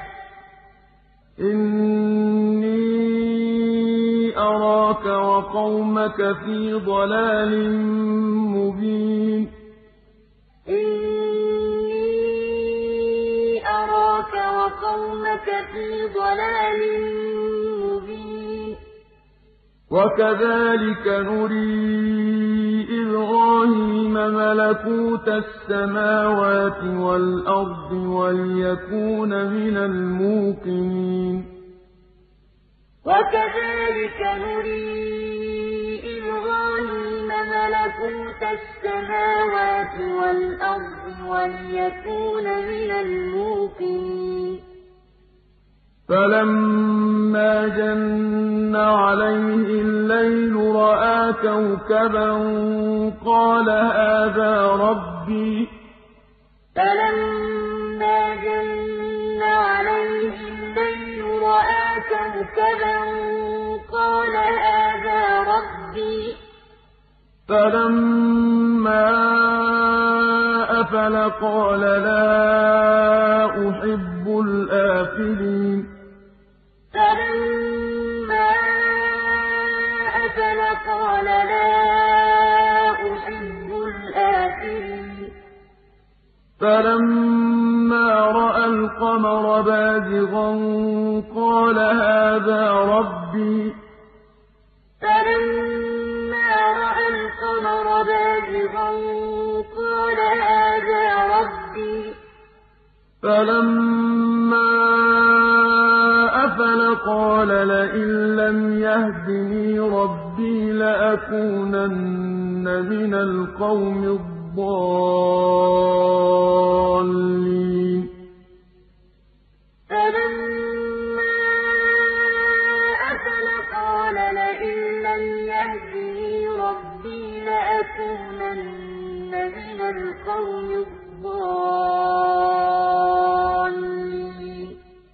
إِنِّي أَرَاكَ وَقَوْمَكَ فِي ضَلَالٍ مُّبِينٍ إِنِّي أَرَاكَ وَقَوْمَكَ فِي ضَلَالٍ مُّبِينٍ وَكَذَٰلِكَ نُرِي إِبْرَاهِيمَ مَلَكُوتَ السَّمَاوَاتِ وَالْأَرْضِ وَلِيَكُونَ مِنَ الْمُوقِنِينَ وَكَذَٰلِكَ نُرِي إِبْرَاهِيمَ مَلَكُوتَ السَّمَاوَاتِ وَالْأَرْضِ وَلِيَكُونَ مِنَ الْمُوقِنِينَ فَلَمَّا جَنَّ عَلَيْهِ اللَّيْلُ رَأَىٰ كَوْكَبًا قَالَ هَٰذَا رَبِّي فَلَمَّا جَنَّ عَلَيْهِ اللَّيْلُ رَأَىٰ كَوْكَبًا قَالَ هَٰذَا رَبِّي فَلَمَّا أَفَلَ قَالَ لَا أُحِبُّ الْآفِلِينَ فَلَمَّا أَفَلَ قَالَ لَا أُحِبُّ الْآفِلِينَ فَلَمَّا رَأَى الْقَمَرَ بَازِغًا قَالَ هَٰذَا رَبِّي فَلَمَّا رَأَى الْقَمَرَ بَازِغًا قَالَ هَٰذَا رَبِّي فَلَمَّا أَفَلَ قَالَ لَئِن لَّمْ يَهْدِنِي رَبِّي لَأَكُونَنَّ مِنَ الْقَوْمِ الضَّالِّينَ الضالين فلما أفل قال لئن لم يهدني ربي لأكونن من القوم الضالين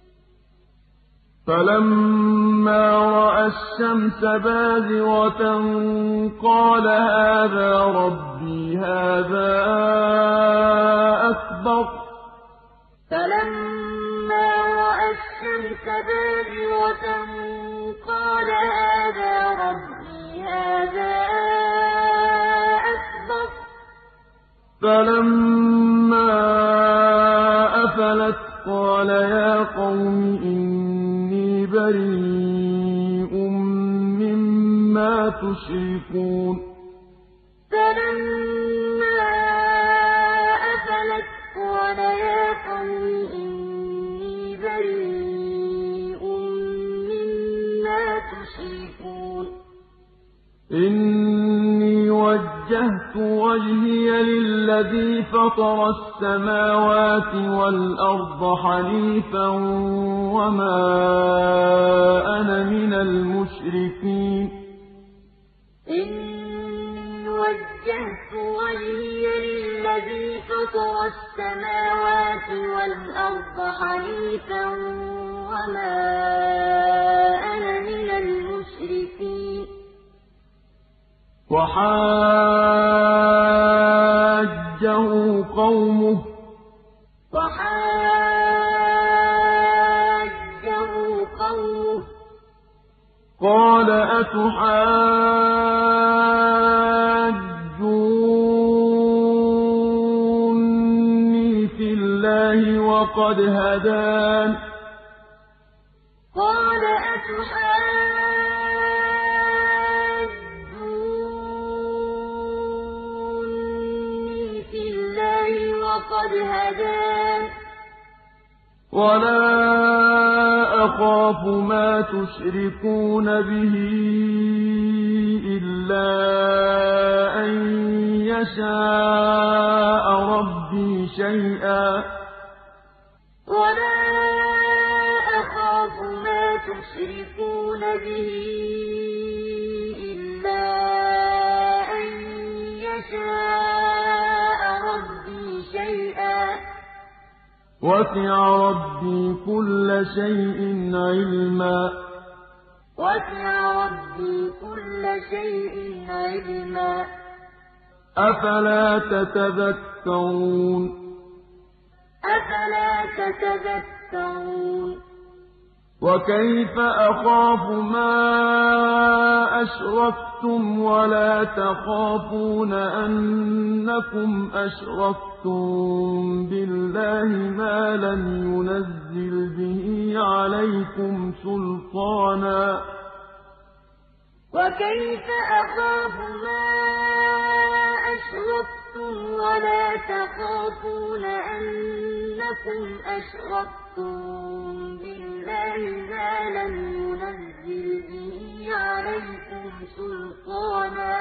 فلما رأى الشمس بازغة قال هذا ربي هذا أكبر فلما رأى الشمس بازغة قال هذا ربي هذا أكبر فلما أفلت قال يا قوم إني بريء مما تشركون فلما أفلت قال يا قوم إني بريء مما تشركون إني وجهت وجهي للذي فطر السماوات والأرض حنيفا وما أنا من المشركين إني وجهت وجهي للذي فطر السماوات والأرض حنيفا وما أنا من المشركين وحاجه قومه وحاجه قومه قال أتحاجوني في الله وقد هدان قال أتحاجوني في الله وقد هدان ولا أخاف ما تشركون به إلا أن يشاء ربي شيئا ولا أخاف ما تشركون به إلا أن يشاء ربي شيئا وسع ربي كل شيء علما وسع ربي كل شيء علما أفلا تتذكرون أفلا تتذكرون وكيف أخاف ما أشركتم ولا تخافون أنكم أشركتم بالله ما لم ينزل به عليكم سلطانا وكيف أخاف ما أشركتم ولا تخافون أنكم أشركتم بالله ما لم ينزل به عليكم سلطانا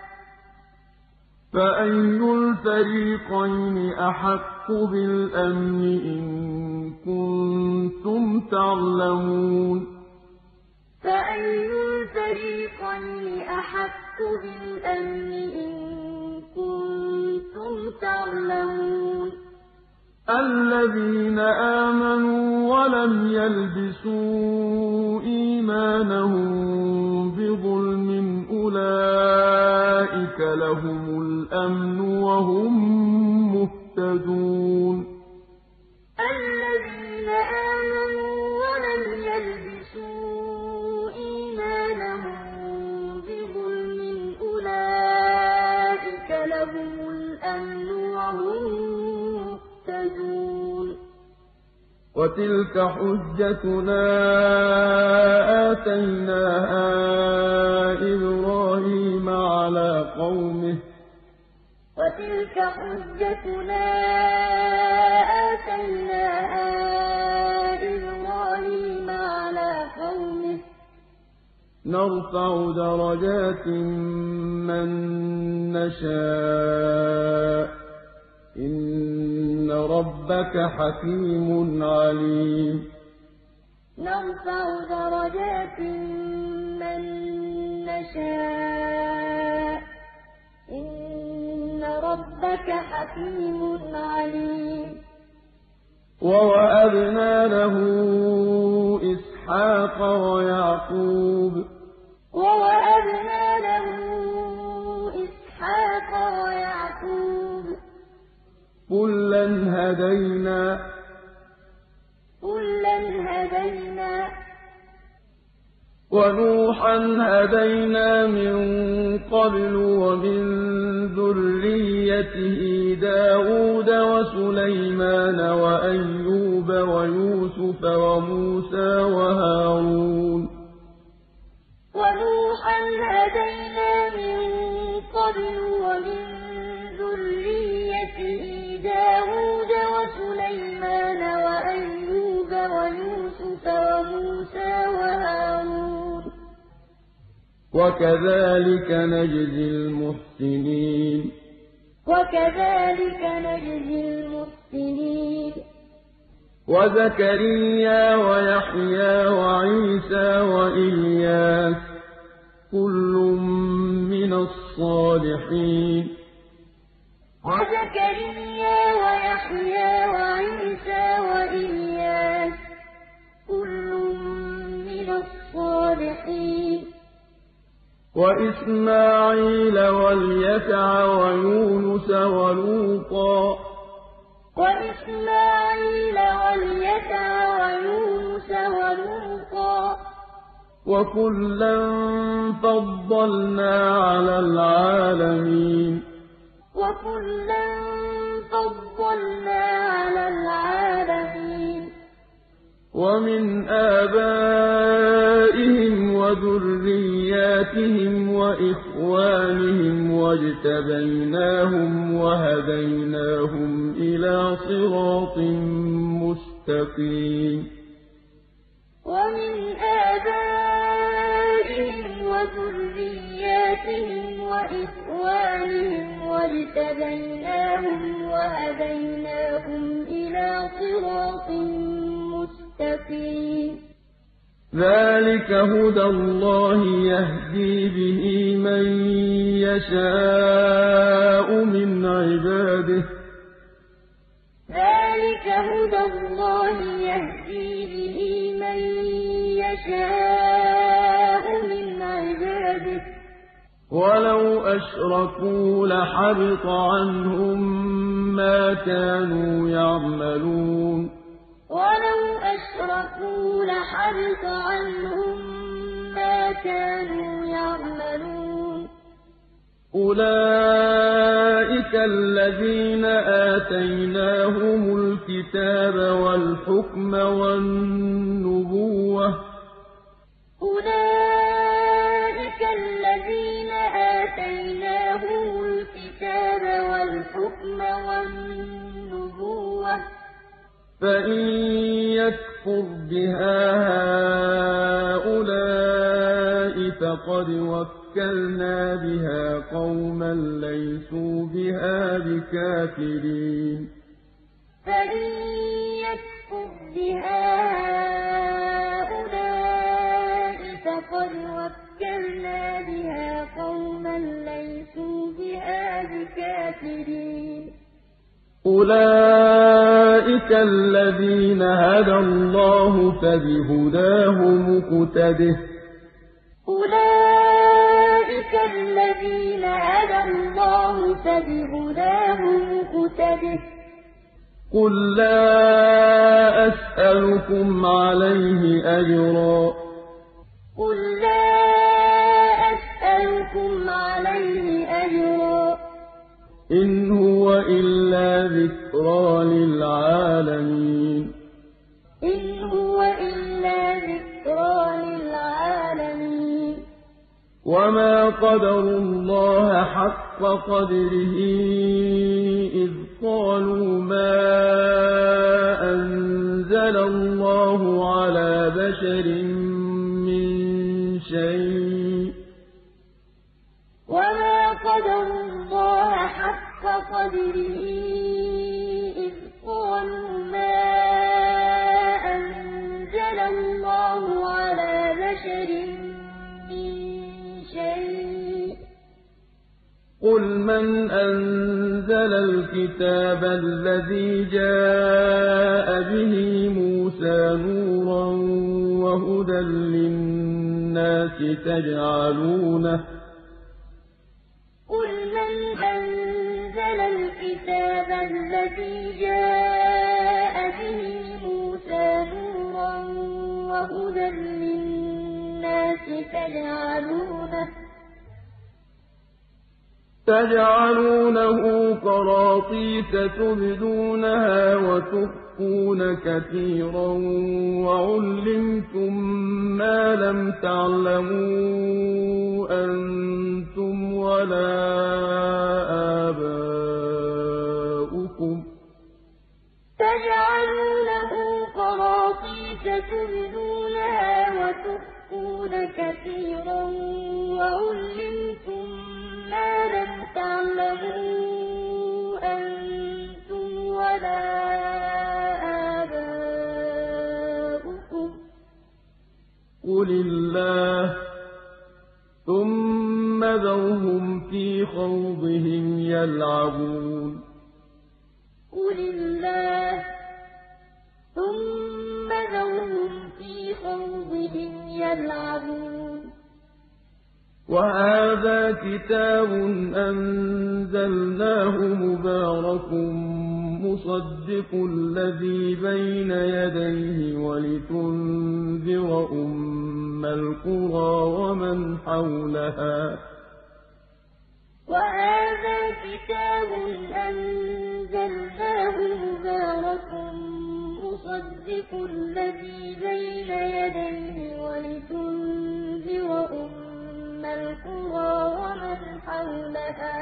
فأي الفريقين أحق بالأمن إن كنتم تعلمون فأي الفريقين أحق بالأمن إن كنتم تعلمون الذين آمنوا ولم يلبسوا إيمانهم بظلم أولئك لهم الأمن وهم مهتدون الذين آمنوا ولم يلبسوا إيمانهم بظلم أولئك لهم الأمن وهم مهتدون وتلك حجتنا آتيناها إبراهيم على قومه وتلك حجتنا آتيناها إبراهيم على قومه نرفع درجات من نشاء ربك حكيم عليم نرفع درجات من نشاء إن ربك حكيم عليم ووهبنا له إسحاق ويعقوب ووهبنا له إسحاق ويعقوب كلا هدينا كلا هدينا ونوحا هدينا من قبل ومن ذريته داود وسليمان وأيوب ويوسف وموسى وهارون ونوحا هدينا من قبل ومن ذريته داود وسليمان وأيوب ويوسف وموسى وهارون وكذلك نجزي المحسنين وكذلك نجزي المحسنين وزكريا ويحيى وعيسى وإلياس كل من الصالحين وزكريا ويحيى وعيسى وإلياس كل من الصالحين وإسماعيل واليسع ويونس ولوطا وإسماعيل واليسع ويونس ولوطا وكلا فضلنا على العالمين وكلا فضلنا على العالمين ومن آبائهم وذرياتهم وإخوانهم واجتبيناهم وهديناهم إلى صراط مستقيم ومن آبائهم وذرياتهم وإخوانهم واجتبيناهم وهديناهم إلى صراط مستقيم ذلك هدى الله يهدي به من يشاء من عباده ذلك هدى الله يهدي به من يشاء من عباده ولو أشركوا لحبط عنهم ما كانوا يعملون ولو أشركوا لحبط عنهم ما كانوا يعملون أولئك الذين آتيناهم الكتاب والحكم والنبوة أولئك الذين آتيناهم الكتاب والحكم والنبوة فإن يكفر بها هؤلاء فقد وكلنا بها قوما ليسوا بها بكافرين فإن يكفر بها هؤلاء فقد وكلنا بها قوما ليسوا بها بكافرين أولئك الذين هدى الله فبهداه مقتده أولئك الذين هدى الله فبهداه مقتده قل لا أسألكم عليه أجرا قل لا أسألكم عليه أجرا إن هو إلا ذكرى للعالمين إن هو إلا ذكرى للعالمين وما قدروا الله حق قدره إذ قالوا ما أنزل الله على بشر من شيء وما قدروا الله حق قدره إذ قالوا من أنزل الكتاب الذي جاء به موسى نورا وهدى للناس تجعلونه قل من أنزل الكتاب الذي جاء به موسى نورا وهدى للناس تجعلونه تجعلونه قراطيس تبدونها وتخفون كثيرا وعلمتم ما لم تعلموا أنتم ولا آباؤكم تجعلونه قراطيس تبدونها وتخفون كثيرا وعلمتم ما لم تعلموا أنتم ولا آباؤكم قل الله ثم ذرهم في خوضهم يلعبون قل الله ثم ذرهم في خوضهم يلعبون وهذا كتاب أنزلناه مبارك مصدق الذي بين يديه ولتنذر أم القرى ومن حولها وهذا كتاب أنزلناه مبارك مصدق الذي بين يديه ولتنذر أم القرى ومن حولها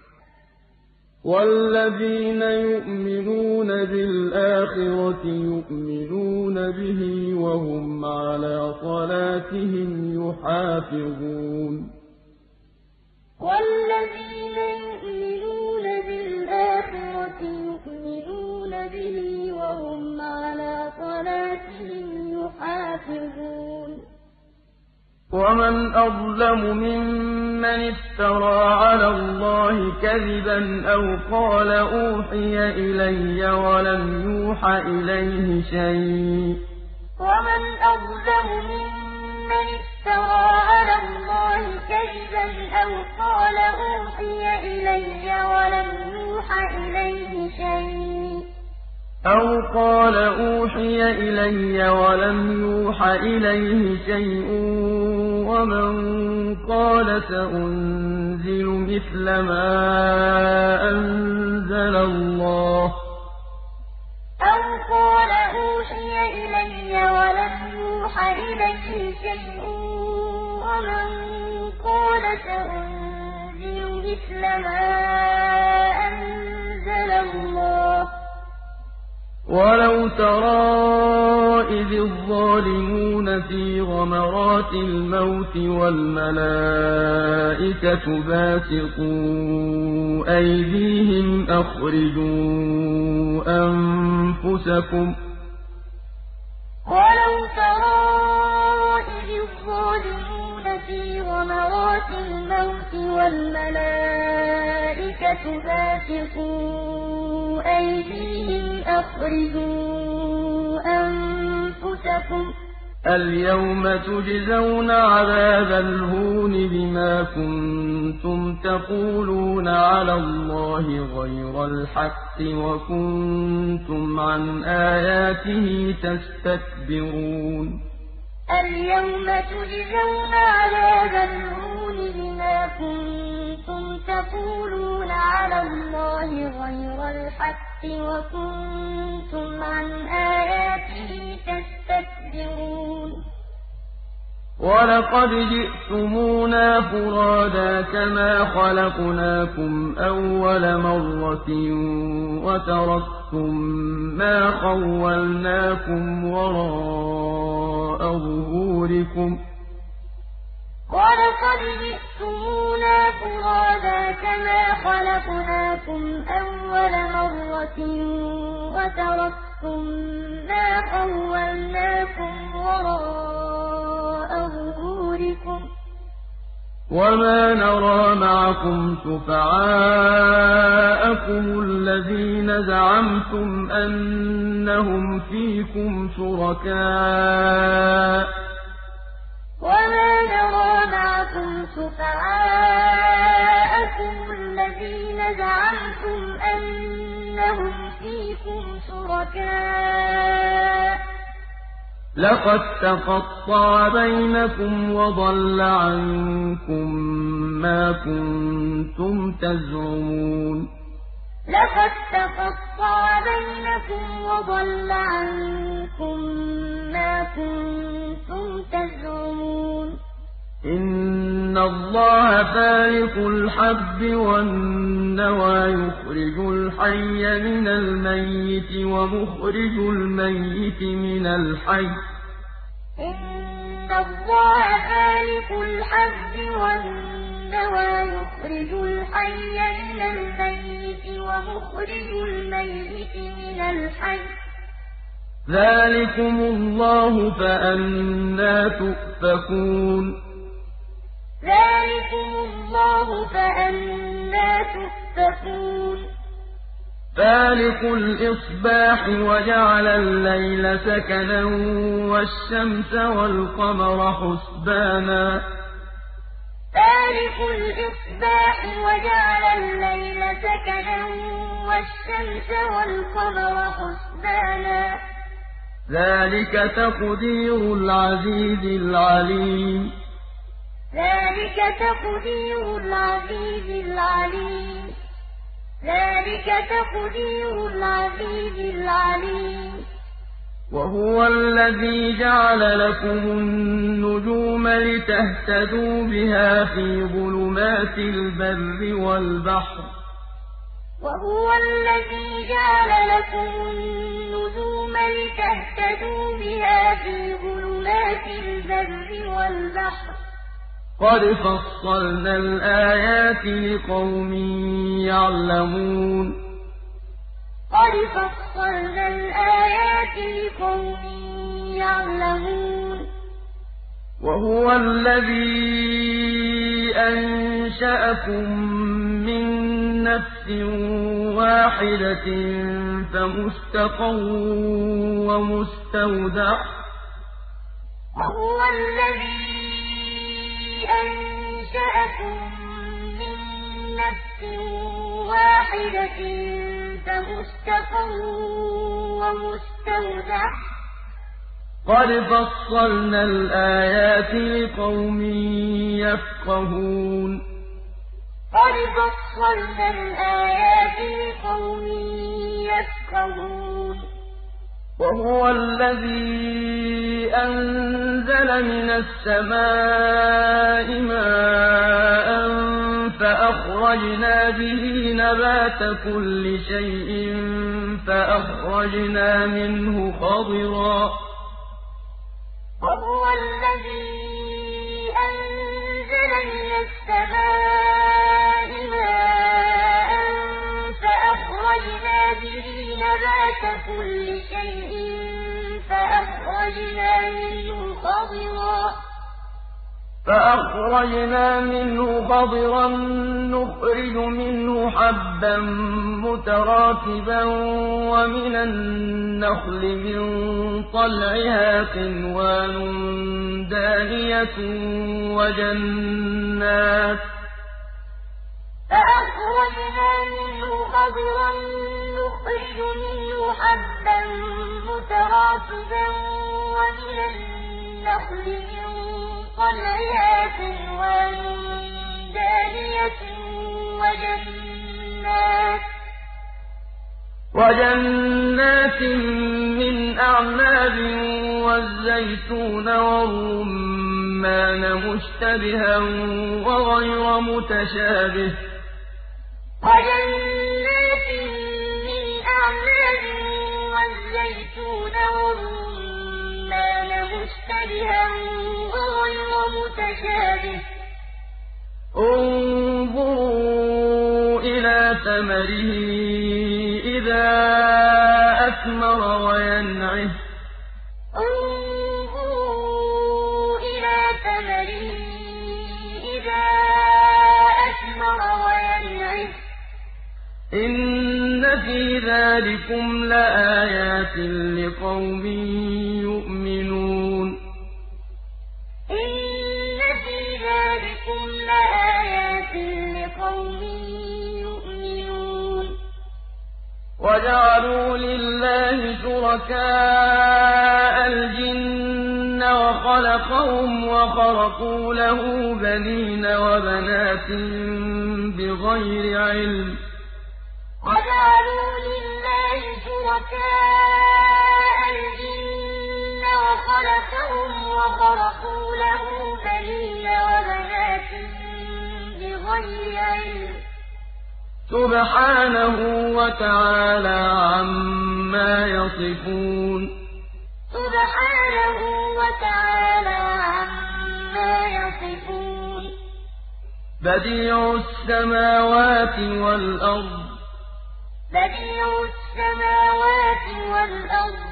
والذين يؤمنون بالآخرة يؤمنون به وهم على صلاتهم يحافظون والذين يؤمنون بالآخرة يؤمنون به وهم على صلاتهم يحافظون ومن أظلم ممن افترى على الله كذبا أو قال أوحي إلي ولم يوح إليه شيء ومن أظلم ممن افترى على الله كذبا أو قال أوحي إلي ولم يوح إليه شيء أو قال أوحي إلي ولم يوح إليه شيء ومن قال سأنزل مثل ما أنزل الله أو قال أوحي إلي ولم يوح إليه شيء ومن قال سأنزل مثل ما أنزل الله ولو ترى إذ الظالمون في غمرات الموت والملائكة باسطوا أيديهم أخرجوا أنفسكم ولو ترى إذ الظالمون في غمرات الموت والملائكة باسطوا أيديهم أخرجوا أنفسكم اليوم تجزون عذاب الهون بما كنتم تقولون على الله غير الحق وكنتم عن آياته تستكبرون اليوم تجزون عذاب الهون بما كنتم تقولون على الله غير الحق وكنتم عن آياته تستكبرون ولقد جئتمونا فرادا كما خلقناكم أول مرة وتركتم ما خولناكم وراء ظهوركم ولقد جئتمونا فرادا كما خلقناكم أول مرة وتركتم ما خولناكم وراء ظهوركم وما نرى معكم شفعاءكم الذين زعمتم أنهم فيكم شركاء وما نرى معكم شفعاءكم الذين زعمتم أنهم فيكم شركاء لقد تقطع بينكم وضل عنكم ما كنتم تزعمون لقد تقطع بينكم وضل عنكم ما كنتم تزعمون إن الله فالق الحب والنوى يخرج الحي من الميت ومخرج الميت من الحي إن الله فالق الحب والنوى يخرج الحي من الميت ومخرج الميت من الحي ذلكم الله فأنى تؤفكون ذلكم الله فأنى تؤفكون فالق الإصباح وجعل الليل سكنا والشمس والقمر حسبانا فالق الإصباح وجعل الليل سكنا والشمس والقمر حسبانا ذلك تقدير العزيز العليم ذلك تقدير العزيز العليم ذلك تقدير العزيز العليم وهو الذي جعل لكم النجوم لتهتدوا بها في ظلمات البر والبحر وهو الذي جعل لكم النجوم لتهتدوا بها في ظلمات البر والبحر قد فصلنا الآيات لقوم يعلمون قد فصلنا الآيات لقوم يعلمون وهو الذي أنشأكم من نفس واحدة فمستقر ومستودع وهو الذي أنشأكم من نفس واحدة فمستقر ومستودع قد فصلنا الآيات لقوم يفقهون قد فصلنا الآيات لقوم يفقهون وهو الذي أنزل من السماء ماء فأخرجنا به نبات كل شيء فأخرجنا منه خضرا وهو الذي أنزل من السماء ماء فأخرجنا به نبات كل شيء فأخرجنا منه خضرا فأخرجنا منه خضرا نخرج منه حبا متراكبا ومن النخل من طلعها قنوان دانية وجنات فأخرجنا منه خضرا نخرج منه حبا متراكبا ومن النخل من طلعها قنوان دانية وجنات وجنات من أعناب والزيتون والرمان مشتبها وغير متشابه وجنات من أعناب والزيتون والرمان مشتبها وغير متشابه انظروا إلى ثمره إذا أثمر وينعه انظروا إلى ثمره إذا إِنَّ فِي ذَٰلِكُمْ لَآيَاتٍ لِّقَوْمٍ يُؤْمِنُونَ إِنَّ فِي ذَٰلِكُمْ لَآيَاتٍ لِّقَوْمٍ يُؤْمِنُونَ وَجَعَلُوا لِلَّهِ شُرَكَاءَ الْجِنَّ وَخَلَقَهُمْ وَخَرَقُوا لَهُ بَنِينَ وَبَنَاتٍ بِغَيْرِ عِلْمٍ ۚ وَجَعَلُوا لِلَّهِ شُرَكَاءَ الْجِنَّ وَخَلَقَهُمْ وَخَرَقُوا لَهُ بَنِينَ وَبَنَاتٍ بِغَيْرِ عِلْمٍ ۚ سُبْحَانَهُ وَتَعَالَىٰ عَمَّا يَصِفُونَ سُبْحَانَهُ وَتَعَالَىٰ عَمَّا يَصِفُونَ بَدِيعُ السَّمَاوَاتِ وَالْأَرْضِ بَدِيعُ السَّمَاوَاتِ وَالْأَرْضِ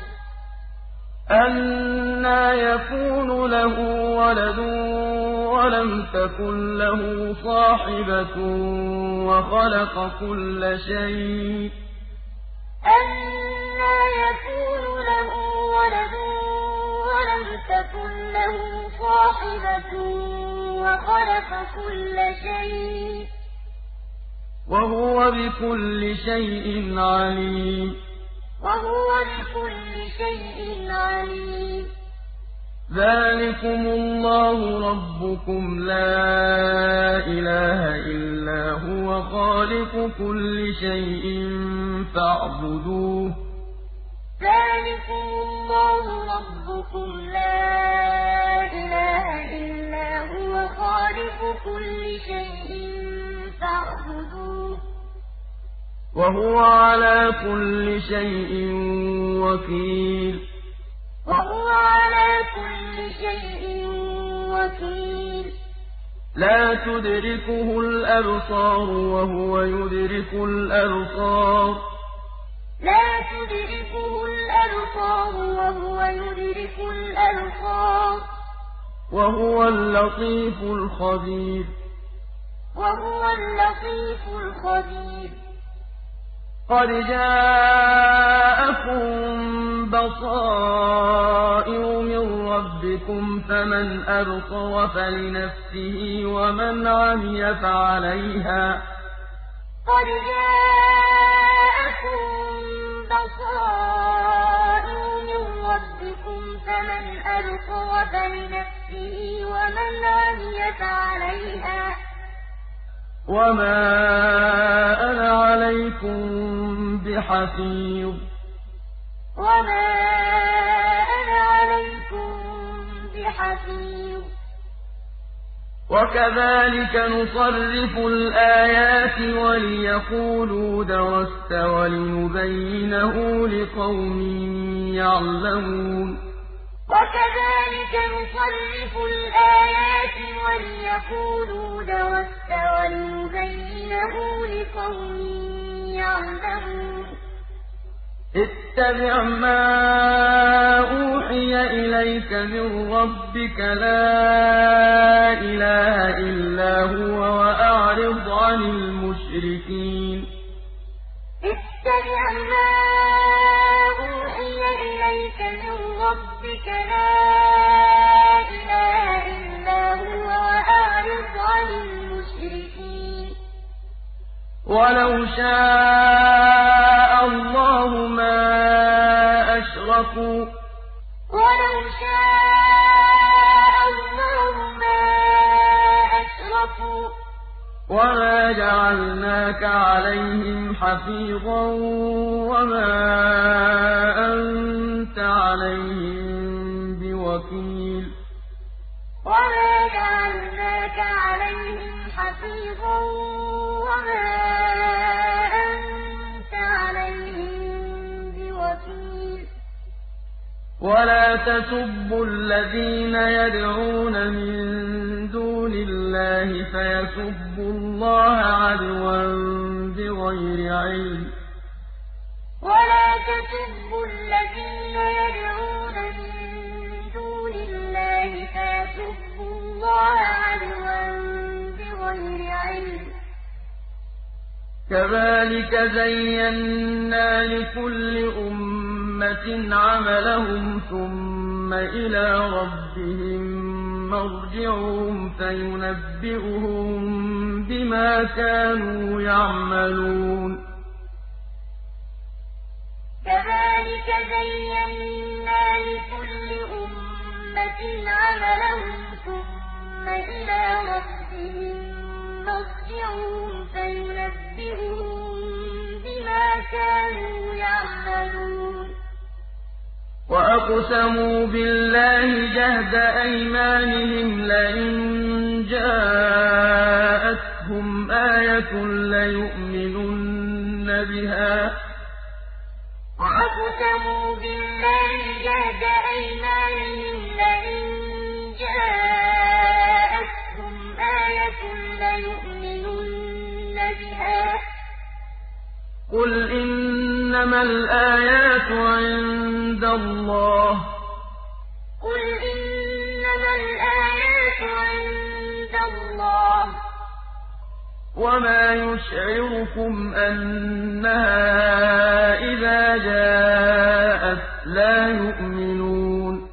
أَنَّىٰ يَكُونُ لَهُ وَلَدٌ وَلَمْ تَكُن لَّهُ صَاحِبَةٌ وَخَلَقَ كُلَّ شَيْءٍ ۖ أَنَّىٰ يَكُونُ لَهُ وَلَدٌ وَلَمْ تَكُن لَّهُ صَاحِبَةٌ وَخَلَقَ كُلَّ شَيْءٍ ۖ وَهُوَ بِكُلِّ شَيْءٍ عَلِيمٌ وَهُوَ بِكُلِّ شَيْءٍ عَلِيمٌ ذَٰلِكُمُ اللَّهُ رَبُّكُمْ لَا إِلَٰهَ إِلَّا هُوَ خَالِقُ كُلِّ شَيْءٍ فَاعْبُدُوهُ ۚ ذَٰلِكُمُ اللَّهُ رَبُّكُمْ لَا إِلَٰهَ إِلَّا هُوَ خَالِقُ كُلِّ شَيْءٍ فَاعْبُدُوهُ ۚ وَهُوَ عَلَىٰ كُلِّ شَيْءٍ وَكِيلٌ وَهُوَ عَلَىٰ كُلِّ شَيْءٍ وَكِيلٌ لَّا تُدْرِكُهُ الْأَبْصَارُ وَهُوَ يُدْرِكُ الْأَبْصَارَ لَا تُدْرِكُهُ الْأَبْصَارُ وَهُوَ يُدْرِكُ الْأَبْصَارَ وَهُوَ اللَّطِيفُ الْخَبِيرُ وَهُوَ اللَّطِيفُ الْخَبِيرُ قَدْ جَاءَكُم بَصَائِرُ مِن رَّبِّكُمْ ۖ فَمَنْ أَبْصَرَ فَلِنَفْسِهِ وَمَنْ عَمِيَ فَعَلَيْهَا ۚ قَدْ جَاءَكُم بَصَائِرُ مِن رَّبِّكُمْ ۖ فَمَنْ أَبْصَرَ فَلِنَفْسِهِ وَمَنْ عَمِيَ فَعَلَيْهَا ۚ وَمَا أَنَا عَلَيْكُم بِحَفِيظٍ وَمَا أَنَا عَلَيْكُم بِحَفِيظٍ وَكَذَٰلِكَ نُصَرِّفُ الْآيَاتِ وَلِيَقُولُوا دَرَسْتَ وَلِنُبَيِّنَهُ لِقَوْمٍ يَعْلَمُونَ وَكَذَٰلِكَ نُصَرِّفُ الْآيَاتِ وَلِيَقُولُوا دَرَسْتَ وَلِنُبَيِّنَهُ لِقَوْمٍ يَعْلَمُونَ اتَّبِعْ مَا أُوحِيَ إِلَيْكَ مِن رَّبِّكَ ۖ لَا إِلَٰهَ إِلَّا هُوَ ۖ وَأَعْرِضْ عَنِ الْمُشْرِكِينَ اتَّبِعْ مَا أُوحِيَ إِلَيْكَ مِن رَّبِّكَ ۖ لَا إِلَٰهَ إِلَّا هُوَ ۖ وَأَعْرِضْ عَنِ الْمُشْرِكِينَ وَلَوْ شَاءَ اللَّهُ مَا أَشْرَكُوا ۗ وَلَوْ شَاءَ اللَّهُ مَا أَشْرَكُوا ۗ وَمَا جَعَلْنَاكَ عَلَيْهِمْ حَفِيظًا وَمَا أَنتَ عَلَيْهِم بِوَكِيلٍ وَمَا جَعَلْنَاكَ عَلَيْهِمْ حَفِيظًا وَمَا أَنتَ عَلَيْهِم بِوَكِيلٍ وَلَا تَسُبُّوا الَّذِينَ يَدْعُونَ مِن دُونِ اللَّهِ فَيَسُبُّوا اللَّهَ عَدْوًا بِغَيْرِ عِلْمٍ ۗ وَلَا تَسُبُّوا الَّذِينَ يَدْعُونَ مِن دُونِ اللَّهِ فَيَسُبُّوا اللَّهَ عَدْوًا بِغَيْرِ عِلْمٍ ۗ كَذَٰلِكَ زَيَّنَّا لِكُلِّ أُمَّةٍ عَمَلَهُمْ ثُمَّ إِلَىٰ رَبِّهِم مَّرْجِعُهُمْ فَيُنَبِّئُهُم بِمَا كَانُوا يَعْمَلُونَ كَذَٰلِكَ زَيَّنَّا لِكُلِّ أُمَّةٍ عَمَلَهُمْ ثُمَّ إِلَىٰ رَبِّهِم مَّرْجِعُهُمْ فَيُنَبِّئُهُم بِمَا كَانُوا يَعْمَلُونَ وَأَقْسَمُوا بِاللَّهِ جَهْدَ أَيْمَانِهِمْ لَئِن جَاءَتْهُمْ آيَةٌ لَّيُؤْمِنُنَّ بِهَا ۚ وَأَقْسَمُوا بِاللَّهِ جَهْدَ أَيْمَانِهِمْ لَئِن جَاءَتْهُمْ آيَةٌ لَّيُؤْمِنُنَّ بِهَا ۚ قُلْ إِنَّمَا الْآيَاتُ عِندَ اللَّهِ وَمَا يُشْعِرُكُمْ أَنَّهَا إِذَا جَاءَتْ لَا يُؤْمِنُونَ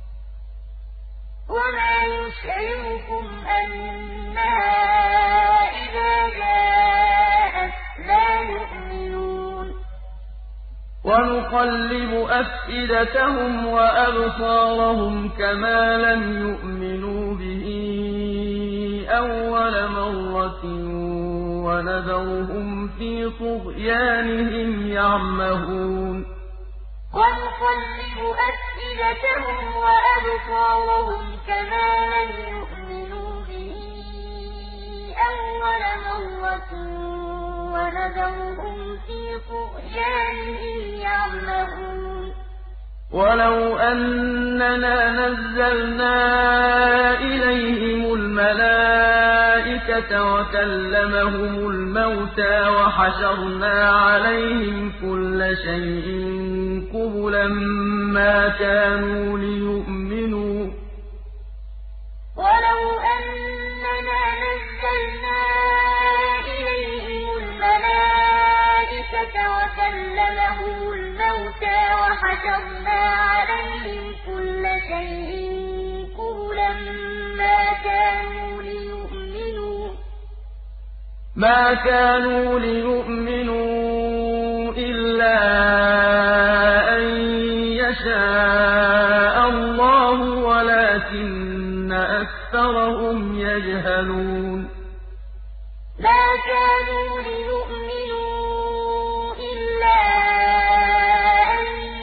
وَمَا يُشْعِرُكُمْ أَنَّهَا إِذَا جَاءَتْ لَا يُؤْمِنُونَ وَنُقَلِّبُ أَفْئِدَتَهُمْ وَأَبْصَارَهُمْ كَمَا لَمْ يُؤْمِنُوا بِهِ أَوَّلَ مَرَّةٍ وَنَذَرُهُمْ فِي طُغْيَانِهِمْ يَعْمَهُونَ وَنُقَلِّبُ أَفْئِدَتَهُمْ وَأَبْصَارَهُمْ كَمَا لَمْ يُؤْمِنُوا بِهِ أَوَّلَ مَرَّةٍ وَنَذَرُهُمْ فِي طُغْيَانِهِمْ يَعْمَهُونَ وَلَوْ أَنَّنَا نَزَّلْنَا إِلَيْهِمُ الْمَلَائِكَةَ وَكَلَّمَهُمُ الْمَوْتَىٰ وَحَشَرْنَا عَلَيْهِمْ كُلَّ شَيْءٍ قُبُلًا مَّا كَانُوا لِيُؤْمِنُوا وَلَوْ أَنَّنَا نَزَّلْنَا إِلَيْهِمُ الْمَلَائِكَةَ وَكَلَّمَهُمُ الْمَوْتَىٰ وَحَشَرْنَا عَلَيْهِمْ كُلَّ شَيْءٍ قُبُلًا مَّا كَانُوا لِيُؤْمِنُوا مَا كَانُوا لِيُؤْمِنُوا إِلَّا أَن يَشَاءَ اللَّهُ وَلَٰكِنَّ أَكْثَرَهُمْ يَجْهَلُونَ مَا كَانُوا لِيُؤْمِنُوا إِلَّا أَن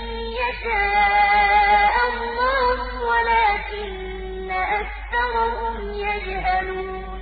يَشَاءَ اللَّهُ وَلَٰكِنَّ أَكْثَرَهُمْ يَجْهَلُونَ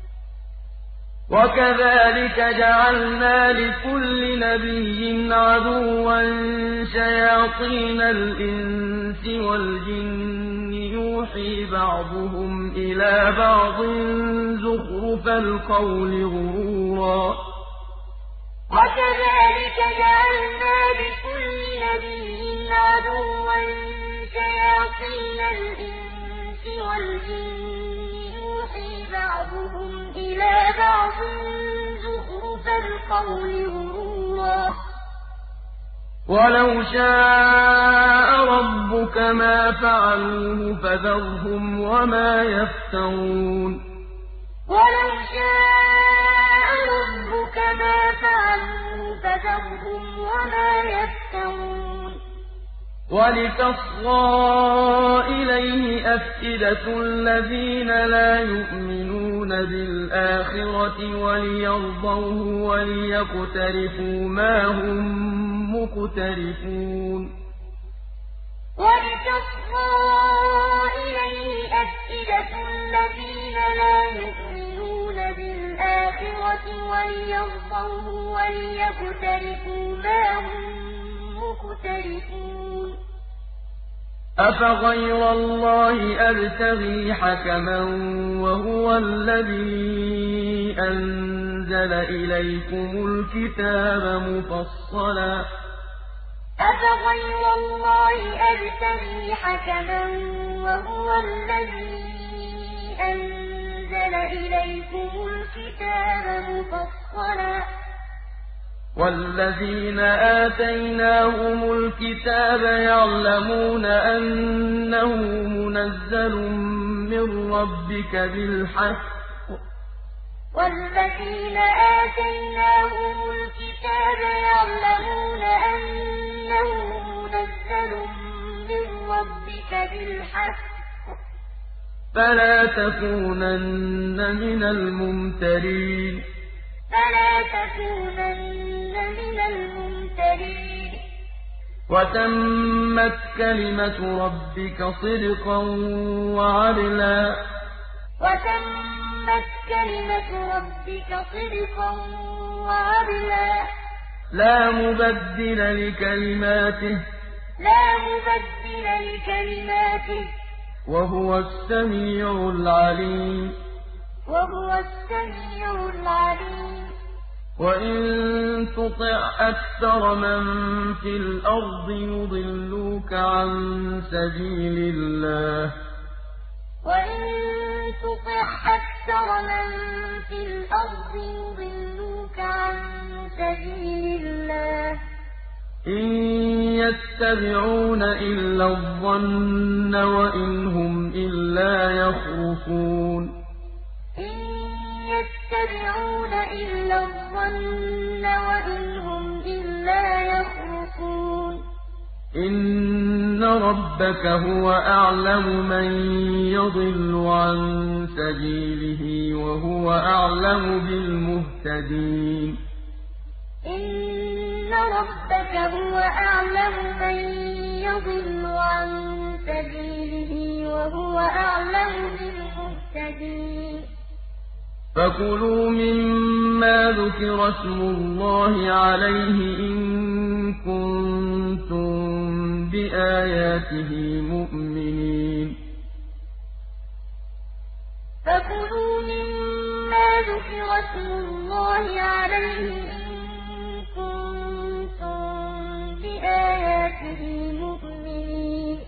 وَكَذَٰلِكَ جَعَلْنَا لِكُلِّ نَبِيٍّ عَدُوًّا شَيَاطِينَ الْإِنسِ وَالْجِنِّ يُوحِي بَعْضُهُمْ إِلَىٰ بَعْضٍ زُخْرُفَ الْقَوْلِ غُرُورًا وَكَذَٰلِكَ جَعَلْنَا لِكُلِّ نَبِيٍّ عَدُوًّا شَيَاطِينَ الْإِنسِ وَالْجِنِّ يُوحِي بَعْضُهُمْ إِلَىٰ بَعْضٍ زُخْرُفَ الْقَوْلِ غُرُورًا وَلَوْ شَاءَ رَبُّكَ مَا فَعَلُوهُ فَذَرْهُمْ وَمَا يَفْتَرُونَ وَلَوْ شَاءَ رَبُّكَ مَا فَعَلُوهُ فَذَرْهُمْ وَمَا يَفْتَرُونَ وَلِتَصْغَىٰ إِلَيْهِ أَفْئِدَةُ الَّذِينَ لَا يُؤْمِنُونَ بِالْآخِرَةِ وَلِيَرْضَوْهُ وَلِيَقْتَرِفُوا مَا هُم مُّقْتَرِفُونَ وَلِتَصْغَىٰ إِلَيْهِ أَفْئِدَةُ الَّذِينَ لَا يُؤْمِنُونَ بِالْآخِرَةِ وَلِيَرْضَوْهُ وَلِيَقْتَرِفُوا مَا هُم مُّقْتَرِفُونَ أَفَغَيْرَ اللَّهِ أَبْتَغِي حَكَمًا وَهُوَ الَّذِي أَنزَلَ إِلَيْكُمُ الْكِتَابَ مُفَصَّلًا ۚ أَفَغَيْرَ اللَّهِ أَبْتَغِي حَكَمًا وَهُوَ الَّذِي أَنزَلَ إِلَيْكُمُ الْكِتَابَ مُفَصَّلًا ۚ وَالَّذِينَ آتَيْنَاهُمُ الْكِتَابَ يَعْلَمُونَ أَنَّهُ مُنَزَّلٌ مِّن رَّبِّكَ بِالْحَقِّ ۖ وَالَّذِينَ آتَيْنَاهُمُ الْكِتَابَ يَعْلَمُونَ أَنَّهُ مُنَزَّلٌ مِّن رَّبِّكَ بِالْحَقِّ ۖ فَلَا تَكُونَنَّ مِنَ الْمُمْتَرِينَ فَلَا تَكُونَنَّ مِنَ الْمُمْتَرِينَ وَتَمَّتْ كَلِمَةُ رَبِّكَ صِدْقًا وَعَدْلًا ۚ وَتَمَّتْ كَلِمَةُ رَبِّكَ صِدْقًا وَعَدْلًا ۚ لَّا مُبَدِّلَ لِكَلِمَاتِهِ لَا مُبَدِّلَ لِكَلِمَاتِهِ ۚ وَهُوَ السَّمِيعُ الْعَلِيمُ وَهُوَ السَّمِيعُ الْعَلِيمُ وَإِن تُطِعْ أَكْثَرَ مَن فِي الْأَرْضِ يُضِلُّوكَ عَن سَبِيلِ اللَّهِ ۚ وَإِن تُطِعْ أَكْثَرَ مَن فِي الْأَرْضِ يُضِلُّوكَ عَن سَبِيلِ اللَّهِ ۚ إِن يَتَّبِعُونَ إِلَّا الظَّنَّ وَإِنْ هُمْ إِلَّا يَخْرُصُونَ إِن يَتَّبِعُونَ إِلَّا الظَّنَّ وَإِنْ هُمْ إِلَّا يَخْرُصُونَ إِنَّ رَبَّكَ هُوَ أَعْلَمُ مَن يَضِلُّ عَن سَبِيلِهِ وَهُوَ أَعْلَمُ بِالْمُهْتَدِينَ إِنَّ رَبَّكَ هُوَ أَعْلَمُ مَن يَضِلُّ عَن سَبِيلِهِ وَهُوَ أَعْلَمُ بِالْمُهْتَدِينَ فَكُلُوا مِمَّا ذُكِرَ اسْمُ اللَّهِ عَلَيْهِ إِن كُنتُم بِآيَاتِهِ مُؤْمِنِينَ فَكُلُوا مِمَّا ذُكِرَ اسْمُ اللَّهِ عَلَيْهِ إِن كُنتُم بِآيَاتِهِ مُؤْمِنِينَ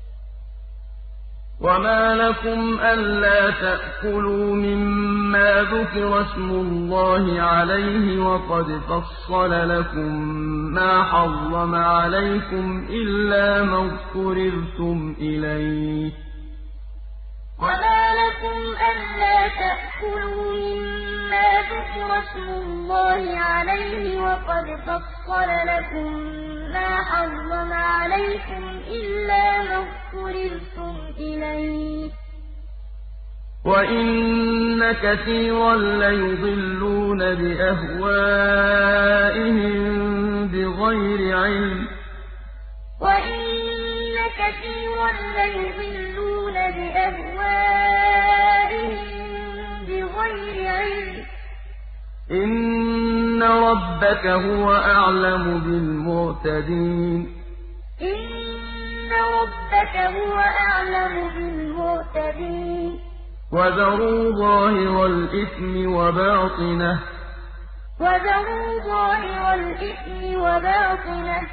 وَمَا لَكُمْ أَلَّا تَأْكُلُوا مِمَّا ذُكِرَ اسْمُ اللَّهِ عَلَيْهِ وَقَدْ فَصَّلَ لَكُم مَّا حَرَّمَ عَلَيْكُمْ إِلَّا مَا اضْطُرِرْتُمْ إِلَيْهِ ۗ وَمَا لَكُمْ أَلَّا تَأْكُلُوا مِمَّا ذُكِرَ اسْمُ اللَّهِ عَلَيْهِ وَقَدْ فَصَّلَ لَكُم مَّا حَرَّمَ عَلَيْكُمْ إِلَّا مَا اضْطُرِرْتُمْ إِلَيْهِ ۗ وَإِنَّ كَثِيرًا لَّيُضِلُّونَ بِأَهْوَائِهِم بِغَيْرِ عِلْمٍ ۗ وَإِنَّ كَثِيرًا لَّيُضِلُّونَ بِأَهْوَائِهِم بِغَيْرِ عِلْمٍ ۗ إِنَّ رَبَّكَ هُوَ أَعْلَمُ بِالْمُعْتَدِينَ إِنَّ رَبَّكَ هُوَ أَعْلَمُ بِالْمُعْتَدِينَ وَذَرُوا ظَاهِرَ الْإِثْمِ وَبَاطِنَهُ ۚ وَذَرُوا ظَاهِرَ الْإِثْمِ وَبَاطِنَهُ ۚ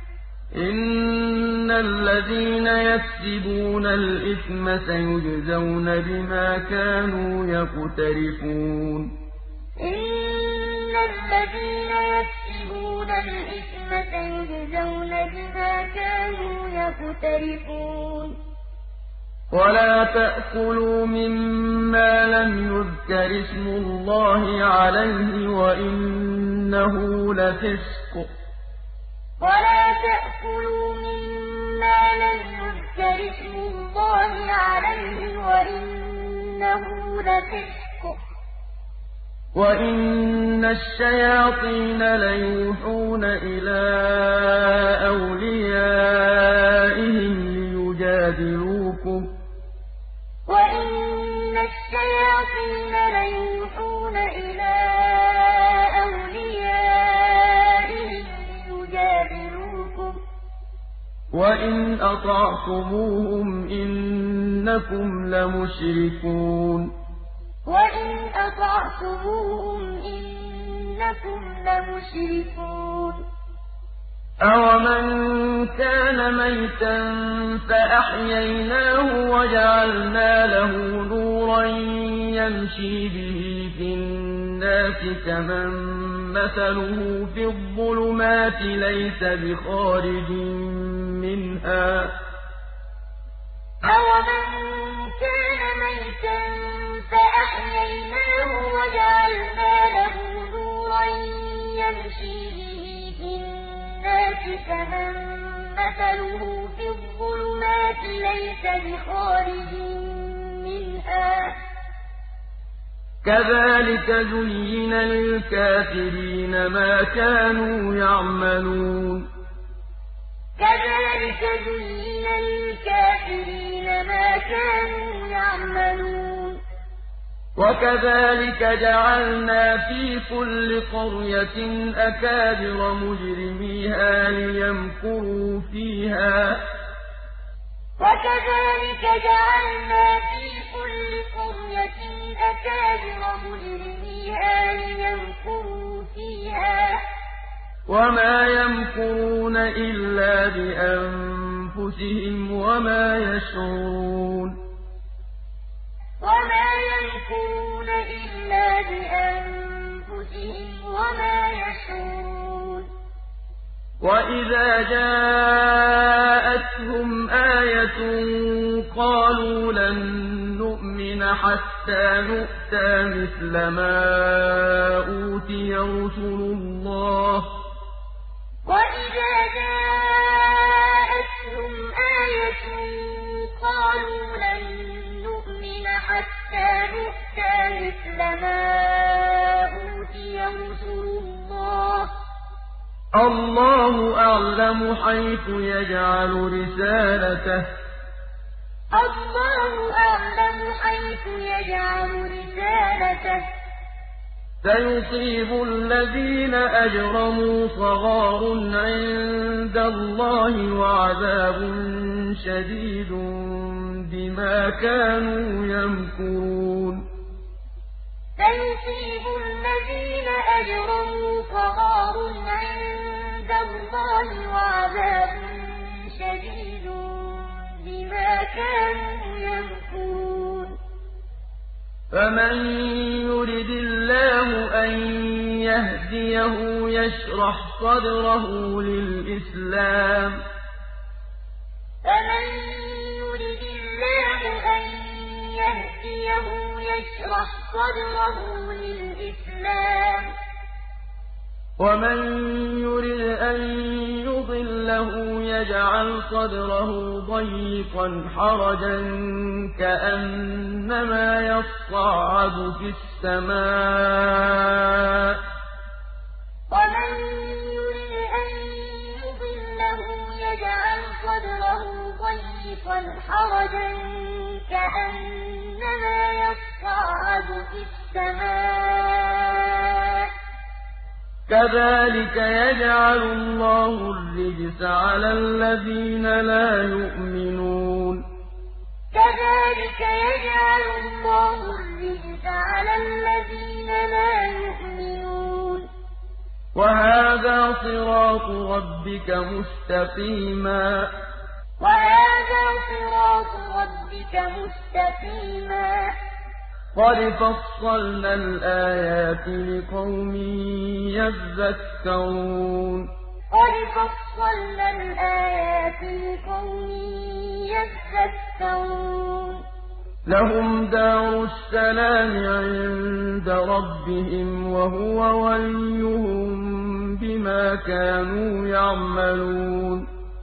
إِنَّ الَّذِينَ يَكْسِبُونَ الْإِثْمَ سَيُجْزَوْنَ بِمَا كَانُوا يَقْتَرِفُونَ إِنَّ الَّذِينَ يَكْسِبُونَ الْإِثْمَ سَيُجْزَوْنَ بِمَا كَانُوا يَقْتَرِفُونَ وَلَا تَأْكُلُوا مِمَّا لَمْ يُذْكَرِ اسْمُ اللَّهِ عَلَيْهِ وَإِنَّهُ لَفِسْقٌ ۗ وَلَا تَأْكُلُوا مِمَّا لَمْ يُذْكَرِ اسْمُ اللَّهِ عَلَيْهِ وَإِنَّهُ لَفِسْقٌ ۗ وَإِنَّ الشَّيَاطِينَ لَيُوحُونَ إِلَىٰ أَوْلِيَائِهِمْ لِيُجَادِلُوكُمْ ۖ وَإِنَّ الشَّيَاطِينَ لَيُوحُونَ إِلَىٰ أَوْلِيَائِهِمْ لِيُجَادِلُوكُمْ ۖ وَإِنْ أَطَعْتُمُوهُمْ إِنَّكُمْ لَمُشْرِكُونَ وَإِنْ أَطَعْتُمُوهُمْ إِنَّكُمْ لَمُشْرِكُونَ أَوَمَن كَانَ مَيْتًا فَأَحْيَيْنَاهُ وَجَعَلْنَا لَهُ نُورًا يَمْشِي بِهِ فِي النَّاسِ كَمَن مثله في الظلمات ليس بخارج منها أَوَمَن كَانَ مَيْتًا فَأَحْيَيْنَاهُ وَجَعَلْنَا لَهُ نُورًا يَمْشِي بِهِ فِي النَّاسِ كَمَن مَّثَلُهُ فِي الظُّلُمَاتِ لَيْسَ بِخَارِجٍ مِّنْهَا ۚ كَذَٰلِكَ زُيِّنَ لِلْكَافِرِينَ مَا كَانُوا يَعْمَلُونَ كَذَٰلِكَ زُيِّنَ لِلْكَافِرِينَ مَا كَانُوا يَعْمَلُونَ وَكَذَٰلِكَ جَعَلْنَا فِي كُلِّ قَرْيَةٍ أَكَابِرَ مُجْرِمِيهَا لِيَمْكُرُوا فِيهَا ۖ وَكَذَٰلِكَ جَعَلْنَا فِي كُلِّ قَرْيَةٍ أَكَابِرَ مُجْرِمِيهَا لِيَمْكُرُوا فِيهَا ۖ وَمَا يَمْكُرُونَ إِلَّا بِأَنفُسِهِمْ وَمَا يَشْعُرُونَ وَمَا يَمْكُرُونَ إِلَّا بِأَنفُسِهِمْ وَمَا يَشْعُرُونَ وَإِذَا جَاءَتْهُمْ آيَةٌ قَالُوا لَن نُّؤْمِنَ حَتَّىٰ نُؤْتَىٰ مِثْلَ مَا أُوتِيَ رُسُلُ اللَّهِ ۘ وَإِذَا جَاءَتْهُمْ آيَةٌ قَالُوا لَن نُّؤْمِنَ حَتَّىٰ نُؤْتَىٰ مِثْلَ مَا أُوتِيَ رُسُلُ اللَّهِ ۘ اللَّهُ أَعْلَمُ حَيْثُ يَجْعَلُ رِسَالَتَهُ ۗ اللَّهُ أَعْلَمُ حَيْثُ يَجْعَلُ رِسَالَتَهُ ۗ سَيُصِيبُ الَّذِينَ أَجْرَمُوا صَغَارٌ عِندَ اللَّهِ وَعَذَابٌ شَدِيدٌ بِمَا كَانُوا يَمْكُرُونَ سَيُصِيبُ الَّذِينَ أَجْرَمُوا صَغَارٌ عِندَ اللَّهِ وَعَذَابٌ شَدِيدٌ بِمَا كَانُوا يَمْكُرُونَ فَمَن يُرِدِ اللَّهُ أَن يَهْدِيَهُ يَشْرَحْ صَدْرَهُ لِلْإِسْلَامِ ۖ فَمَن يُرِدِ اللَّهُ أَن يَهْدِيَهُ يَشْرَحْ صَدْرَهُ لِلْإِسْلَامِ ۖ وَمَن يُرِدْ أَن يُضِلَّهُ يَجْعَلْ صَدْرَهُ ضَيِّقًا حَرَجًا كَأَنَّمَا يَصَّعَّدُ فِي السَّمَاءِ ۚ وَمَن يُرِدْ أَن يُضِلَّهُ يَجْعَلْ صَدْرَهُ ضَيِّقًا حَرَجًا كَأَنَّمَا يَصَّعَّدُ فِي السَّمَاءِ ۚ كَذَٰلِكَ يَجْعَلُ اللَّهُ الرِّجْسَ عَلَى الَّذِينَ لَا يُؤْمِنُونَ كَذَٰلِكَ يَجْعَلُ اللَّهُ الرِّجْسَ عَلَى الَّذِينَ لَا يُؤْمِنُونَ وَهَٰذَا صِرَاطُ رَبِّكَ مُسْتَقِيمًا وَهَٰذَا صِرَاطُ رَبِّكَ مُسْتَقِيمًا قَدْ فَصَّلْنَا الْآيَاتِ لِقَوْمٍ يَذَّكَّرُونَ قَدْ فَصَّلْنَا الْآيَاتِ لِقَوْمٍ يَذَّكَّرُونَ لَهُمْ دَارُ السَّلَامِ عِندَ رَبِّهِمْ وَهُوَ وَلِيُّهُم بِمَا كَانُوا يَعْمَلُونَ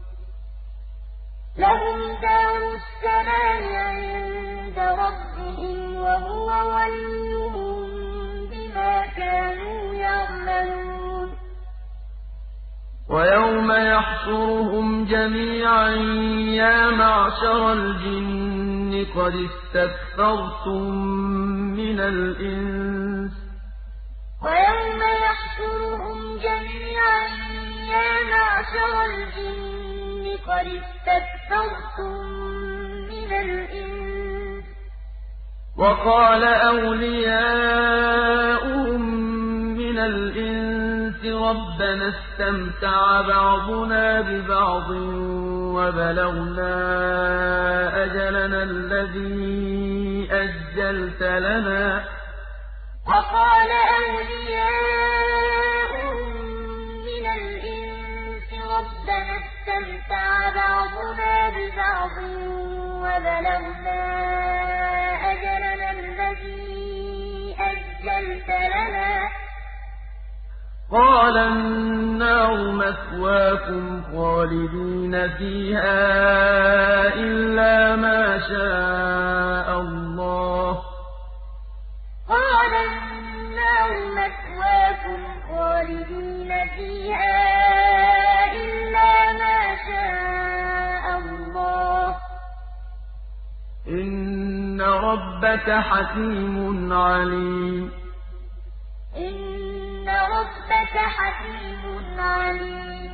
لَهُمْ دَارُ السَّلَامِ عِندَ رَبِّهِمْ وَهُوَ وَلِيُّهُم بِمَا كَانُوا يَعْمَلُونَ وَيَوْمَ يَحْشُرُهُمْ جَمِيعًا يَا مَعْشَرَ الْجِنِّ قَدِ اسْتَكْثَرْتُم مِّنَ الْإِنسِ ۖ وَيَوْمَ يَحْشُرُهُمْ جَمِيعًا يَا مَعْشَرَ الْجِنِّ قَدِ اسْتَكْثَرْتُم مِّنَ الْإِنسِ ۖ وَقَالَ أَوْلِيَاؤُهُم مِّنَ الْإِنسِ رَبَّنَا اسْتَمْتَعَ بَعْضُنَا بِبَعْضٍ وَبَلَغْنَا أَجَلَنَا الَّذِي أَجَّلْتَ لَنَا ۚ وَقَالَ أَوْلِيَاؤُهُم وبلغنا أجلنا الذي أجلت لنا قال النار مثواكم خالدين فيها إلا ما شاء الله قال النار مثواكم خالدين فيها إلا ما شاء الله إن ربك حكيم عليم إن ربك حكيم عليم